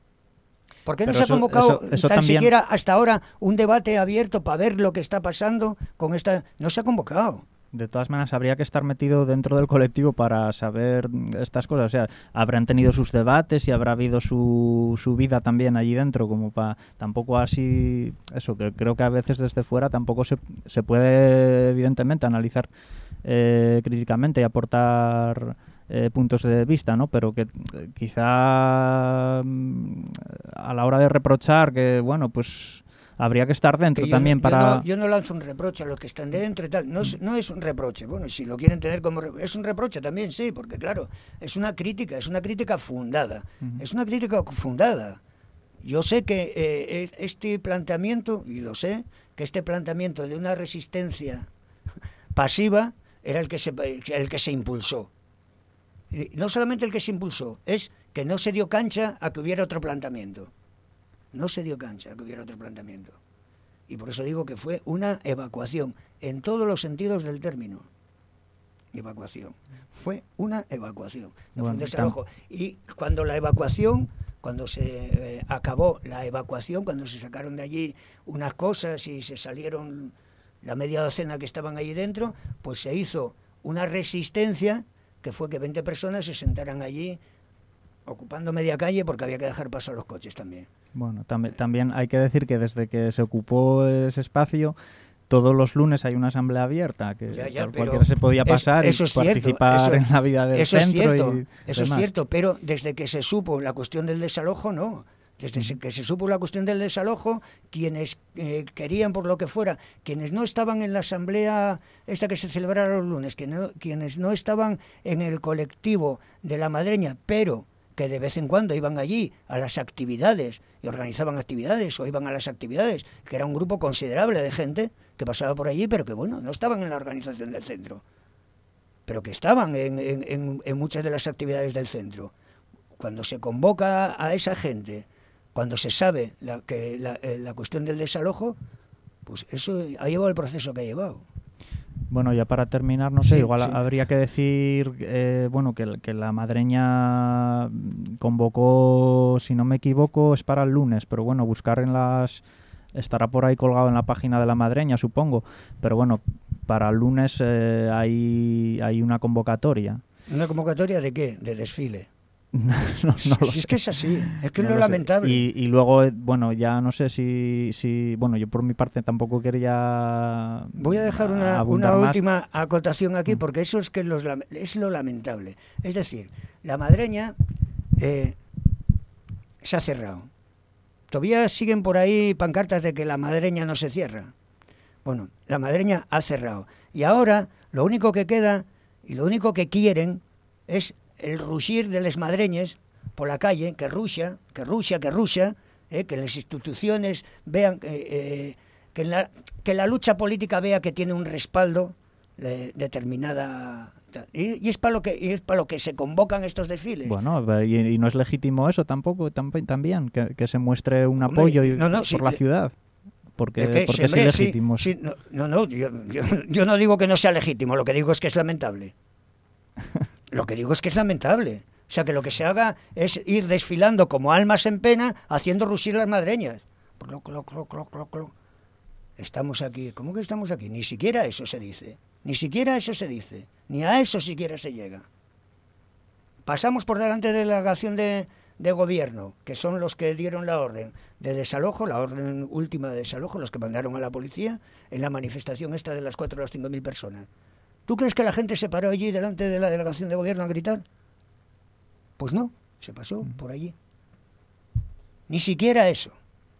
¿Por qué no Pero se ha eso, convocado eso, eso tan también... siquiera hasta ahora un debate abierto para ver lo que está pasando con esta...? No se ha convocado. De todas maneras, habría que estar metido dentro del colectivo para saber estas cosas. O sea, habrán tenido sus debates y habrá habido su, su vida también allí dentro, como para... Tampoco así... Eso, que creo que a veces desde fuera tampoco se, se puede, evidentemente, analizar eh, críticamente y aportar... Eh, puntos de vista, ¿no? Pero que eh, quizá mm, a la hora de reprochar que, bueno, pues habría que estar dentro que también yo, para... Yo no, yo no lanzo un reproche a los que están dentro y tal. No es, no es un reproche. Bueno, si lo quieren tener como... Re... Es un reproche también, sí, porque claro, es una crítica, es una crítica fundada. Uh-huh. Es una crítica fundada. Yo sé que eh, este planteamiento, y lo sé, que este planteamiento de una resistencia pasiva era el que se, el que se impulsó. No solamente el que se impulsó, es que no se dio cancha a que hubiera otro planteamiento. No se dio cancha a que hubiera otro planteamiento. Y por eso digo que fue una evacuación, en todos los sentidos del término. Evacuación. Fue una evacuación. No fue un desalojo. Y cuando la evacuación, cuando se eh, acabó la evacuación, cuando se sacaron de allí unas cosas y se salieron la media docena que estaban allí dentro, pues se hizo una resistencia, que fue que veinte personas se sentaran allí ocupando media calle porque había que dejar paso a los coches también. Bueno, tam- también hay que decir que desde que se ocupó ese espacio, todos los lunes hay una asamblea abierta, que ya, ya, cualquiera se podía pasar es, y es participar cierto, eso, en la vida del eso centro. Es cierto, y eso demás. es cierto, pero desde que se supo la cuestión del desalojo, no. Desde uh-huh. que se supo la cuestión del desalojo, quienes eh, querían, por lo que fuera, quienes no estaban en la asamblea esta que se celebrara los lunes, que no, quienes no estaban en el colectivo de la madreña, pero que de vez en cuando iban allí a las actividades y organizaban actividades o iban a las actividades, que era un grupo considerable de gente que pasaba por allí, pero que bueno, no estaban en la organización del centro, pero que estaban en, en, en, en muchas de las actividades del centro. Cuando se convoca a esa gente, cuando se sabe la, que la, eh, la cuestión del desalojo, pues eso ha llevado el proceso que ha llevado. Bueno, ya para terminar, no sé, sí, igual sí. habría que decir, eh, bueno, que, que la madreña convocó, si no me equivoco, es para el lunes, pero bueno, buscar en las... Estará por ahí colgado en la página de la madreña, supongo, pero bueno, para el lunes eh, hay, hay una convocatoria. ¿Una convocatoria de qué? De desfile. no, no si, lo si sé. es que es así, es que no es lo, lo lamentable. Y, y luego, bueno, ya no sé si, si... Bueno, yo por mi parte tampoco quería... Voy a dejar una, una última acotación aquí, porque eso es que los, es lo lamentable. Es decir, la madreña eh, se ha cerrado. Todavía siguen por ahí pancartas de que la madreña no se cierra. Bueno, la madreña ha cerrado. Y ahora lo único que queda y lo único que quieren es el ruxir de les madreñes por la calle, que ruxa, que ruxa, que ruxa, eh, que las instituciones vean, eh, eh, que, la, que la lucha política vea que tiene un respaldo eh, determinada... Y, y es para lo que y es para lo que se convocan estos desfiles. Bueno, y, y no es legítimo eso tampoco, tam, también, que, que se muestre un Hombre, apoyo no, no, por sí, la ciudad. Porque, que, porque siempre, es ilegítimo. Sí, sí, no, no, no yo, yo, yo no digo que no sea legítimo, lo que digo es que es lamentable. Lo que digo es que es lamentable. O sea, que lo que se haga es ir desfilando como almas en pena, haciendo ruxir las madreñas. Clo, clo, clo, clo, clo, clo. Estamos aquí. ¿Cómo que estamos aquí? Ni siquiera eso se dice. Ni siquiera eso se dice. Ni a eso siquiera se llega. pasamos por delante de la delegación de, de gobierno, que son los que dieron la orden de desalojo, la orden última de desalojo, los que mandaron a la policía en la manifestación esta de las cuatro a las cinco mil personas. ¿Tú crees que la gente se paró allí delante de la delegación de gobierno a gritar? Pues no, se pasó por allí. Ni siquiera eso.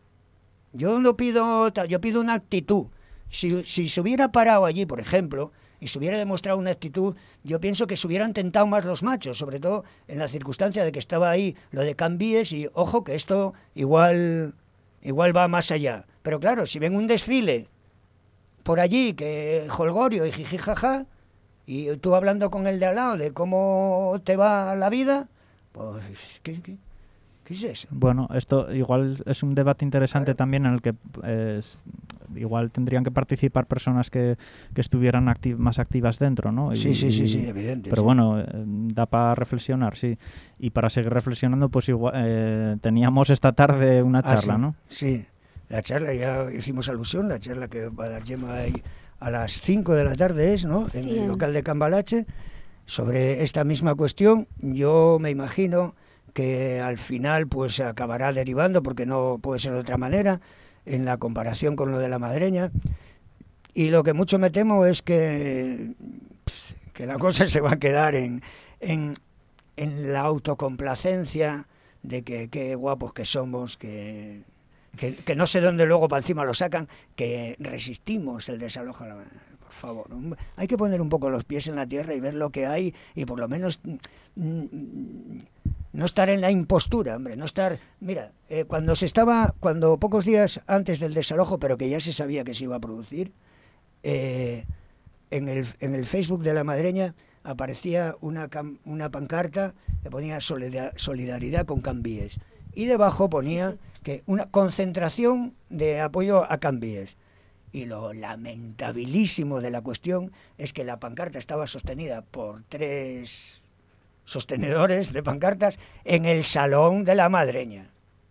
Yo no pido, yo pido una actitud. Si, si se hubiera parado allí, por ejemplo, y se hubiera demostrado una actitud, yo pienso que se hubieran tentado más los machos, sobre todo en la circunstancia de que estaba ahí lo de Cambies, y ojo que esto igual, igual va más allá. Pero claro, si ven un desfile por allí, que jolgorio y jijijaja, y tú hablando con el de al lado de cómo te va la vida, pues, ¿qué, qué, qué es eso? Bueno, esto igual es un debate interesante, claro, también en el que eh, igual tendrían que participar personas que, que estuvieran acti- más activas dentro, ¿no? Y, sí, sí, sí, y, sí, evidente. Pero sí. bueno, eh, da para reflexionar, sí. Y para seguir reflexionando, pues igual eh, teníamos esta tarde una charla, ah, sí, ¿no? Sí, la charla, ya hicimos alusión, la charla que va a dar Gemma ahí a las cinco de la tarde es, ¿no? En sí, el local de Cambalache, sobre esta misma cuestión. Yo me imagino que al final pues se acabará derivando, porque no puede ser de otra manera, en la comparación con lo de la Madreña. Y lo que mucho me temo es que, que la cosa se va a quedar en, en, en la autocomplacencia de que qué guapos que somos, que... Que, que no sé dónde luego para encima lo sacan, que resistimos el desalojo. Por favor, hay que poner un poco los pies en la tierra y ver lo que hay, y por lo menos mm, no estar en la impostura, hombre, no estar... Mira, eh, cuando se estaba, cuando pocos días antes del desalojo, pero que ya se sabía que se iba a producir, eh, en el, en el Facebook de la Madreña aparecía una, una pancarta que ponía solidaridad con Cambies, y debajo ponía que una concentración de apoyo a Cambies. Y lo lamentabilísimo de la cuestión es que la pancarta estaba sostenida por tres sostenedores de pancartas en el salón de la Madreña.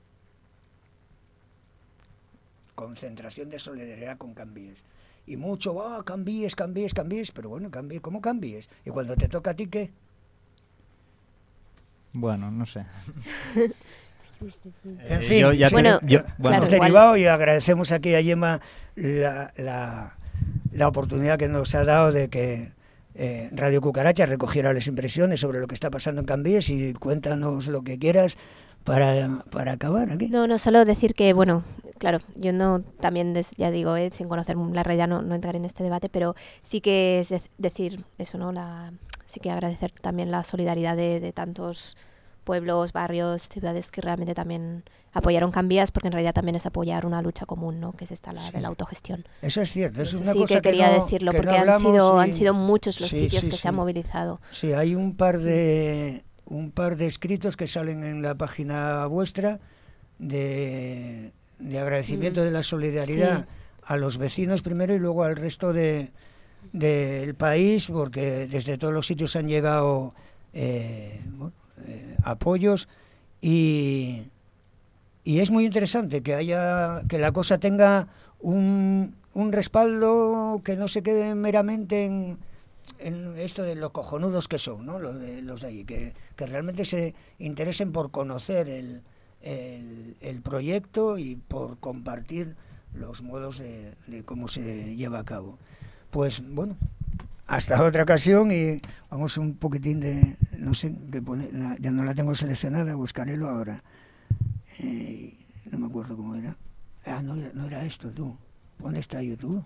Concentración de solidaridad con Cambies. Y mucho, oh, Cambies, Cambies, Cambies, pero bueno, Cambies, ¿cómo Cambies? Y cuando te toca a ti, ¿qué? Bueno, no sé. Sí, sí, sí. En fin, yo, ya sí, bueno, yo, bueno, hemos derivado, y agradecemos aquí a Gemma la, la, la oportunidad que nos ha dado de que eh, Radio Cucaracha recogiera las impresiones sobre lo que está pasando en Cambies, y cuéntanos lo que quieras para, para acabar aquí. No, no, solo decir que, bueno, claro, yo no, también, des, ya digo, eh, sin conocer la realidad no, no entraré en este debate, pero sí que es de, decir eso, ¿no? La, sí que agradecer también la solidaridad de, de tantos pueblos, barrios, ciudades que realmente también apoyaron Cambies, porque en realidad también es apoyar una lucha común, ¿no? Que es esta la sí. de la autogestión. Eso es cierto, es Eso una sí cosa que quería que no, decirlo, que porque no han sido y... han sido muchos los sí, sitios sí, que sí. se han movilizado. Sí, hay un par de un par de escritos que salen en la página vuestra de, de agradecimiento mm. de la solidaridad sí. a los vecinos primero y luego al resto de del país, porque desde todos los sitios han llegado eh, bueno, eh, apoyos. Y, y es muy interesante que haya que la cosa tenga un, un respaldo, que no se quede meramente en, en esto de los cojonudos que son, ¿no? Los de, los de ahí, que, que realmente se interesen por conocer el, el, el proyecto y por compartir los modos de, de cómo se lleva a cabo. Pues bueno, hasta otra ocasión, y vamos un poquitín de, no sé, que pone, la, ya no la tengo seleccionada, buscarélo ahora. Eh, no me acuerdo cómo era. Ah, no, no era esto, tú. ¿Dónde está YouTube?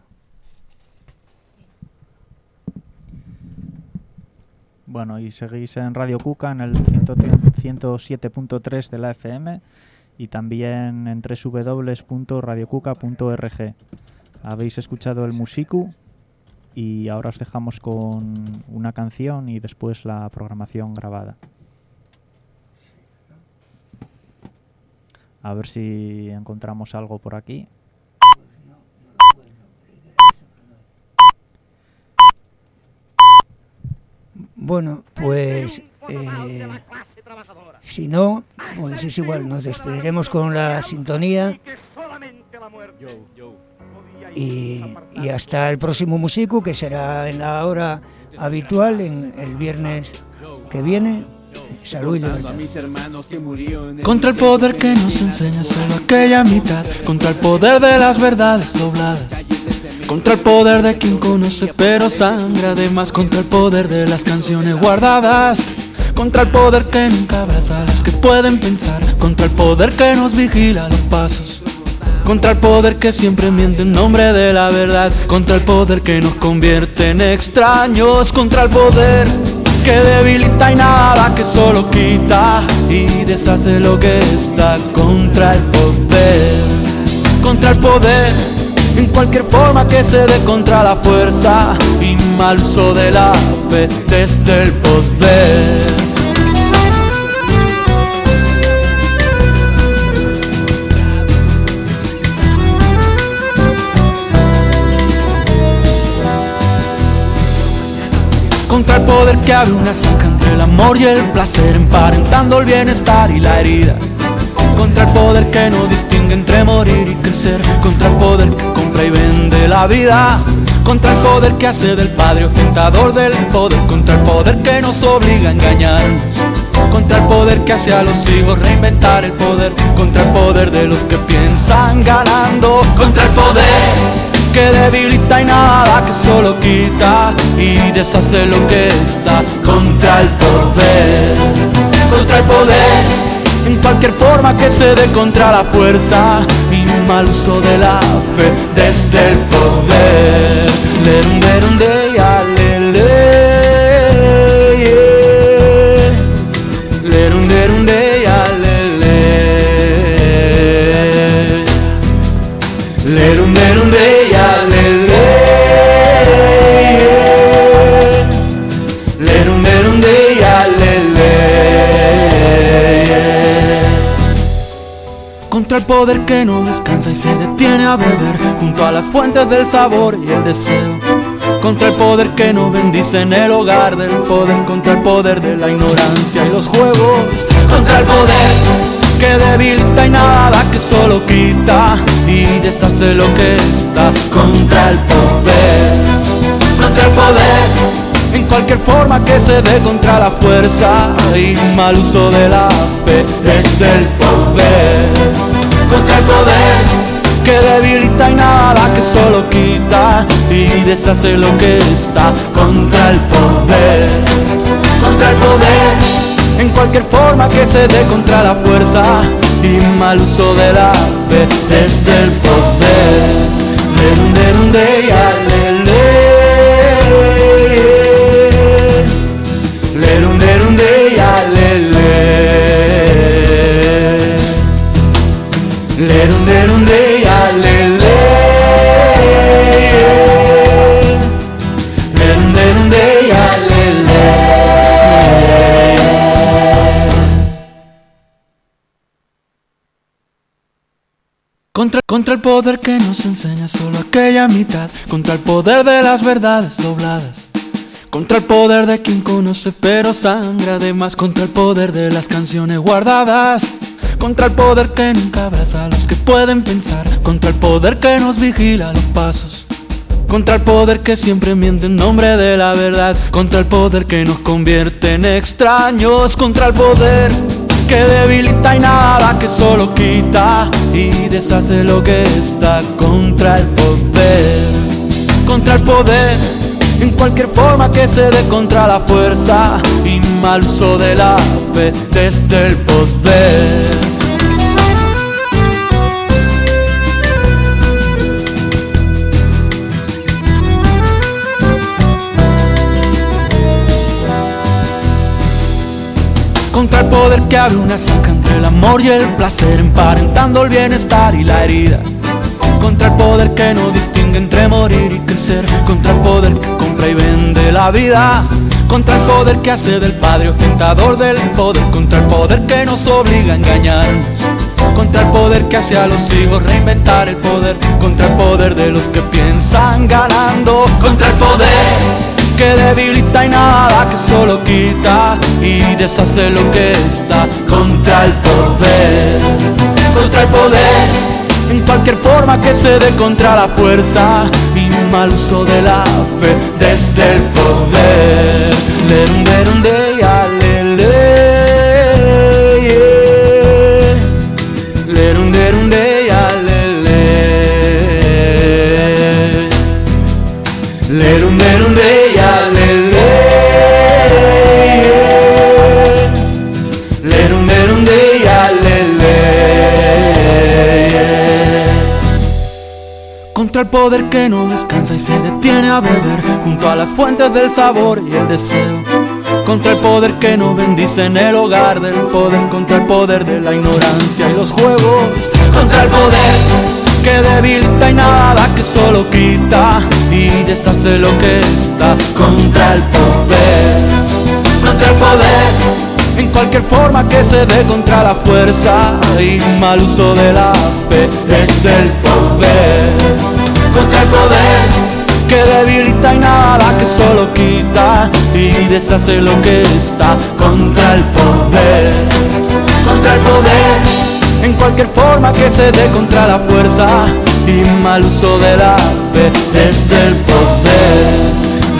Bueno, y seguís en Radio Cuca en el ciento siete punto tres de la F M y también en doble u doble u doble u punto radio cuca punto org. Habéis escuchado el Musicu. Y ahora os dejamos con una canción y después la programación grabada. A ver si encontramos algo por aquí. Bueno, pues eh, si no, pues es igual, nos despediremos con la sintonía. Y, y hasta el próximo Musicu, que será en la hora habitual, en el viernes que viene, salud y libertad. Contra el poder que nos enseña solo aquella mitad, contra el poder de las verdades dobladas, contra el poder de quien conoce pero sangra de más, contra el poder de las canciones guardadas, contra el poder que nunca abraza a los que pueden pensar, contra el poder que nos vigila los pasos, contra el poder que siempre miente en nombre de la verdad, contra el poder que nos convierte en extraños, contra el poder que debilita y nada, que solo quita y deshace lo que está, contra el poder, contra el poder en cualquier forma que se dé, contra la fuerza y mal uso de la fe desde el poder. Contra el poder que abre una zanja entre el amor y el placer, emparentando el bienestar y la herida, contra el poder que no distingue entre morir y crecer, contra el poder que compra y vende la vida, contra el poder que hace del padre ostentador del poder, contra el poder que nos obliga a engañarnos, contra el poder que hace a los hijos reinventar el poder, contra el poder de los que piensan ganando, contra el poder que debilita y nada, que solo quita y deshace lo que está, contra el poder, contra el poder en cualquier forma que se dé, contra la fuerza y mal uso de la fe desde el poder. Lerum, lerum, de, ya, le, le, yeah. Lerum, lerum, de, ya, le, le. Lerum, lerum, de, ya, le, le, yeah. Lerum, lerum, de, ya, le, le, yeah. Contra el poder que no descansa y se detiene a beber junto a las fuentes del sabor y el deseo, contra el poder que no bendice en el hogar del poder, contra el poder de la ignorancia y los juegos, contra el poder que debilita y nada, que solo quita y deshace lo que está, contra el poder, contra el poder en cualquier forma que se dé, contra la fuerza y mal uso de la fe desde el poder, contra el poder que debilita y nada, que solo quita y deshace lo que está, contra el poder, contra el poder en cualquier forma que se dé, contra la fuerza y mal uso de la fe desde el poder. Lerum, lerum, de, ya, le, le. Lerum, lerum, de, ya, le, le. Lerum, lerum, de, ya, le, le. Lerum, lerum, de, ya, le, le. Contra, contra el poder que nos enseña solo aquella mitad, contra el poder de las verdades dobladas, contra el poder de quien conoce pero sangra de más, contra el poder de las canciones guardadas, contra el poder que nunca abraza a los que pueden pensar, contra el poder que nos vigila los pasos, contra el poder que siempre miente en nombre de la verdad, contra el poder que nos convierte en extraños, contra el poder que debilita y nada, que solo quita y deshace lo que está, contra el poder, contra el poder en cualquier forma que se dé, contra la fuerza y mal uso de la fe desde el poder. Contra el poder que abre una zanja entre el amor y el placer, emparentando el bienestar y la herida, contra el poder que no distingue entre morir y crecer, contra el poder que compra y vende la vida, contra el poder que hace del padre ostentador del poder, contra el poder que nos obliga a engañarnos, contra el poder que hace a los hijos reinventar el poder, contra el poder de los que piensan ganando, contra el poder que debilita y nada, que solo quita y deshace lo que está, contra el poder, contra el poder en cualquier forma que se dé, contra la fuerza y mal uso de la fe desde el poder. Lerum, lerum, de, ya, le, le. contra el poder que no descansa y se detiene a beber junto a las fuentes del sabor y el deseo, contra el poder que no bendice en el hogar del poder, contra el poder de la ignorancia y los juegos, contra el poder que debilita y nada que solo quita y deshace lo que está, contra el poder, contra el poder en cualquier forma que se dé, contra la fuerza y mal uso de la fe, desde el poder, contra el poder que debilita y nada que solo quita y deshace lo que está, contra el poder, contra el poder en cualquier forma que se dé, contra la fuerza y mal uso de la fe, desde el poder.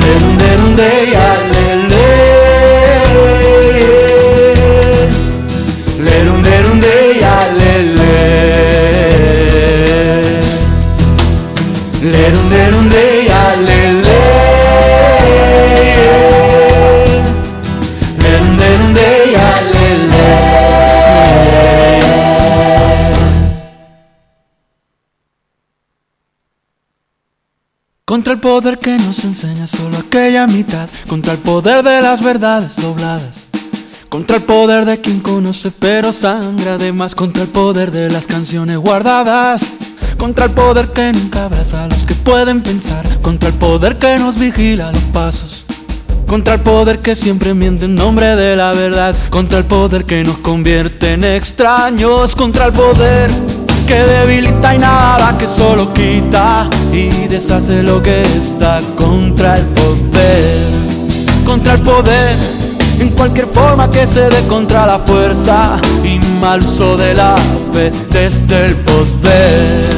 Contra el poder que nos enseña solo aquella mitad, contra el poder de las verdades dobladas, contra el poder de quien conoce pero sangra de más, contra el poder de las canciones guardadas, contra el poder que nunca abraza a los que pueden pensar, contra el poder que nos vigila los pasos, contra el poder que siempre miente en nombre de la verdad, contra el poder que nos convierte en extraños, contra el poder que debilita y nada que solo quita y deshace lo que está, contra el poder, contra el poder en cualquier forma que se dé, contra la fuerza y mal uso de la fe, desde el poder.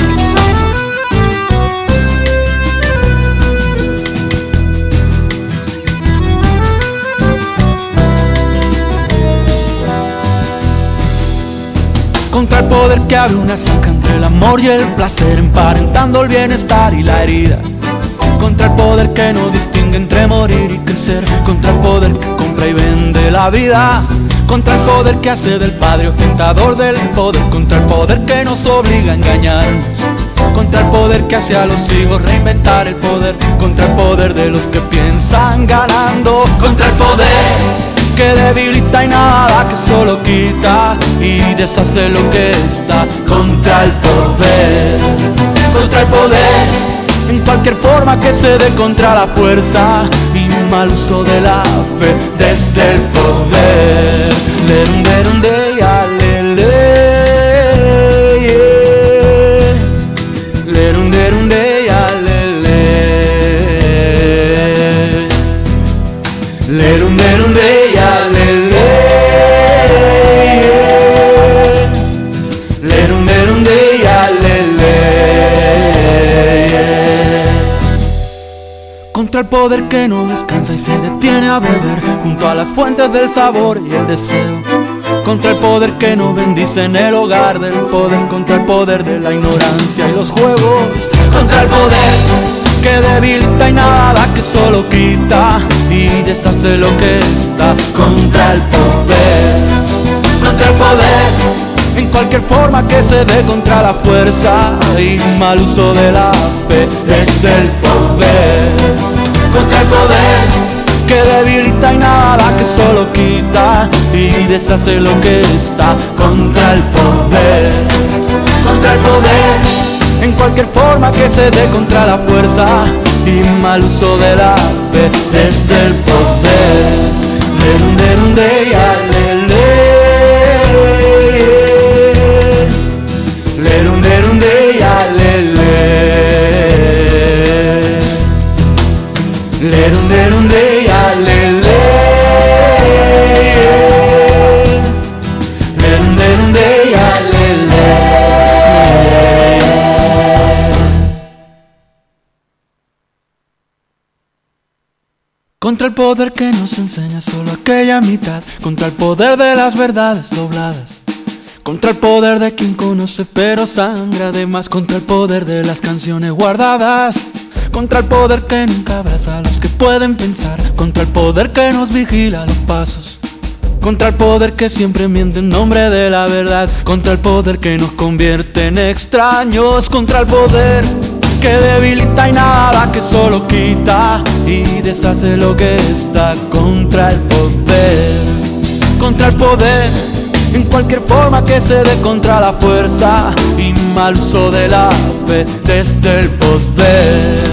Contra el poder que abre una zanja entre el amor y el placer, emparentando el bienestar y la herida, contra el poder que no distingue entre morir y crecer, contra el poder que compra y vende la vida, contra el poder que hace del padre ostentador del poder, contra el poder que nos obliga a engañarnos, contra el poder que hace a los hijos reinventar el poder, contra el poder de los que piensan ganando, contra el poder que debilita y nada que solo quita y deshace lo que está, contra el poder, contra el poder en cualquier forma que se dé, contra la fuerza y mal uso de la fe, desde el poder. Lerum, lerum, de, ya, le, le, yeah. Lerum, lerum, de, ya, le, le. Lerum, lerum, de, ya, le, le, yeah. Lerum, lerum, de, ya, le, le, yeah. Contra el poder que no descansa y se detiene a beber junto a las fuentes del sabor y el deseo, contra el poder que no bendice en el hogar del poder, contra el poder de la ignorancia y los juegos, contra el poder que debilita y nada que solo quita y deshace lo que está, contra el poder, contra el poder en cualquier forma que se dé, contra la fuerza y mal uso de la fe, desde el poder, contra el poder que debilita y nada que solo quita y deshace lo que está, contra el poder, contra el poder en cualquier forma que se dé, contra la fuerza y mal uso de la fe, desde el poder. Lerum, lerum, de, ya, le, le. Lerum, lerum, de, ya, le, le. Lerum, lerum, de, ya, le, le. Lerum, lerum, de, ya, le, le. Contra el poder que nos enseña solo aquella mitad, contra el poder de las verdades dobladas, contra el poder de quien conoce pero sangra de más, contra el poder de las canciones guardadas, contra el poder que nunca abraza a los que pueden pensar, contra el poder que nos vigila los pasos, contra el poder que siempre miente en nombre de la verdad, contra el poder que nos convierte en extraños, contra el poder que debilita y nada que solo quita y deshace lo que está contra el poder, contra el poder, en cualquier forma que se dé contra la fuerza y mal uso de la fe desde el poder.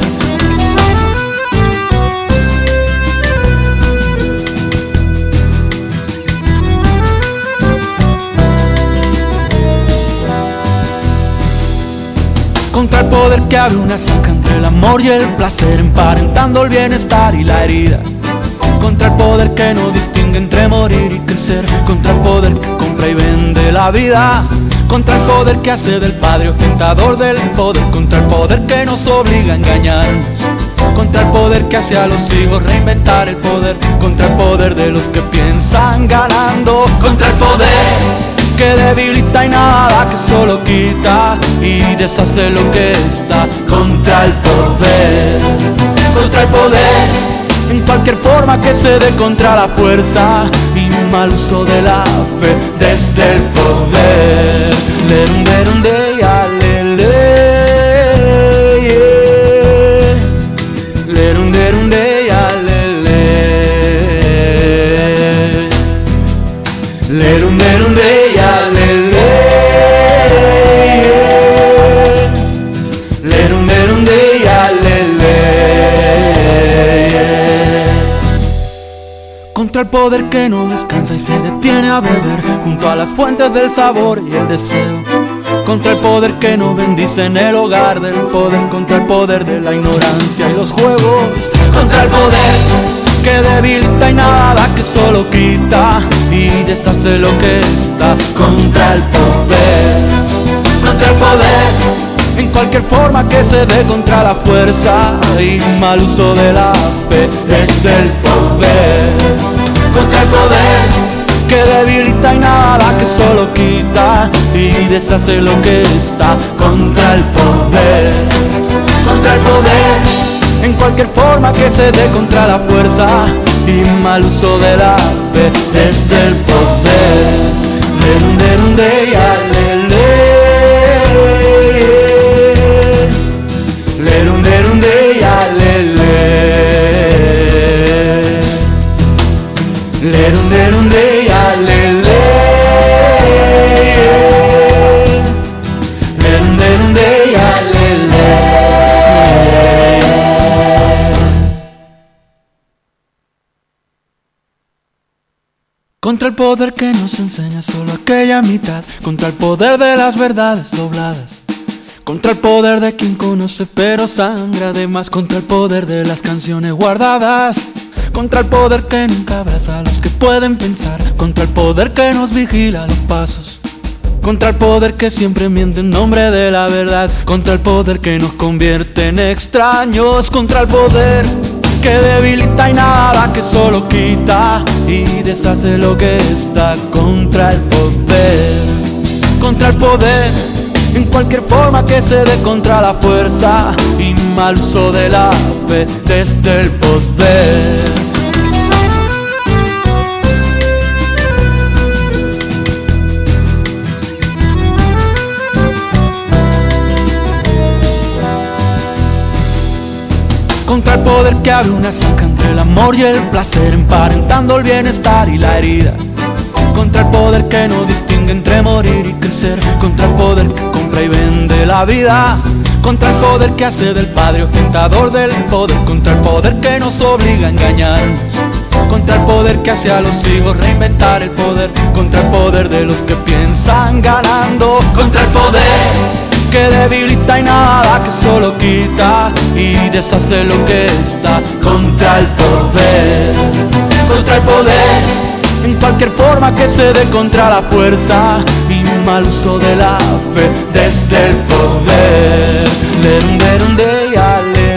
Contra el poder que abre una zanja entre el amor y el placer, emparentando el bienestar y la herida. Contra el poder que no distingue entre morir y crecer. Contra el poder que compra y vende la vida. Contra el poder que hace del padre ostentador del poder. Contra el poder que nos obliga a engañarnos. Contra el poder que hace a los hijos reinventar el poder. Contra el poder de los que piensan ganando. Contra el poder que debilita y nada que solo quita y deshace lo que está contra el poder, contra el poder, en cualquier forma que se dé contra la fuerza y mal uso de la fe desde el poder. Lerum, lerum, de, ya, le, le, yeah. Lerum, lerum, de, ya, le, le. Lerum, lerum, de, contra el poder que no descansa y se detiene a beber junto a las fuentes del sabor y el deseo. Contra el poder que no bendice en el hogar del poder. Contra el poder de la ignorancia y los juegos. Contra el poder que debilita y nada que solo quita y deshace lo que está contra el poder. Contra el poder en cualquier forma que se dé contra la fuerza y mal uso de la fe desde el poder. Contra el poder que debilita y nada que solo quita y deshace lo que está contra el poder. Contra el poder en cualquier forma que se dé contra la fuerza y mal uso de la fe desde el poder. Lerum, lerum, de, ya, le, le. Lerum, lerum, de, ya, le, le. Lerum, lerum, de, ya, le, le. Lerum, lerum, de, ya, le, le. Contra el poder que nos enseña solo aquella mitad. Contra el poder de las verdades dobladas. Contra el poder de quien conoce pero sangra además. Contra el poder de las canciones guardadas. Contra el poder que nunca abraza a los que pueden pensar. Contra el poder que nos vigila los pasos. Contra el poder que siempre miente en nombre de la verdad. Contra el poder que nos convierte en extraños. Contra el poder que debilita y nada que solo quita y deshace lo que está contra el poder. Contra el poder en cualquier forma que se dé contra la fuerza y mal uso de la fe desde el poder. Contra el poder que abre una zanja entre el amor y el placer, emparentando el bienestar y la herida. Contra el poder que no distingue entre morir y crecer. Contra el poder que compra y vende la vida. Contra el poder que hace del padre ostentador del poder. Contra el poder que nos obliga a engañarnos. Contra el poder que hace a los hijos reinventar el poder. Contra el poder de los que piensan ganando. Contra el poder que debilita y nada que solo quita y deshace lo que está contra el poder. Contra el poder en cualquier forma que se dé contra la fuerza y mal uso de la fe desde el poder. Lerum, lerum, de, ya, le,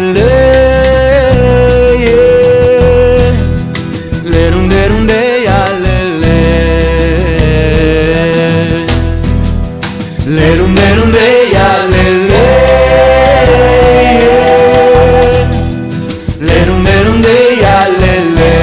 le, yeah. Lerum, lerum, de, ya, le, le. Lerum, lerum, de, ya, le, le, yeah. Lerum, lerum, de, ya, le, le.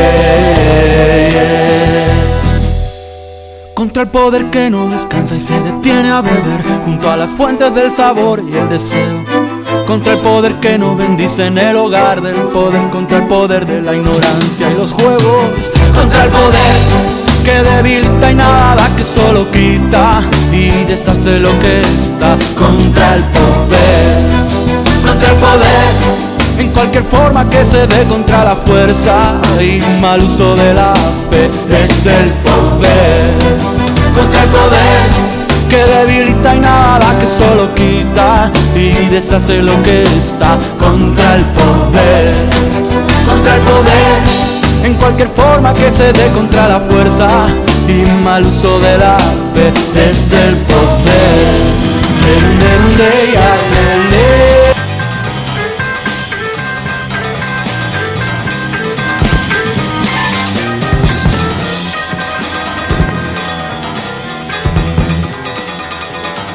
Contra el poder que no descansa y se detiene a beber junto a las fuentes del sabor y el deseo. contra el poder que no bendice en el hogar del poder, contra el poder de la ignorancia y los juegos, contra el poder que debilita y nada que solo quita y deshace lo que está, contra el poder, contra el poder en cualquier forma que se dé, contra la fuerza y mal uso de la fe, desde el poder, contra el poder que debilita y nada que solo quita y deshace lo que está, contra el poder, contra el poder en cualquier forma que se dé, contra la fuerza y mal uso de la fe, desde el poder.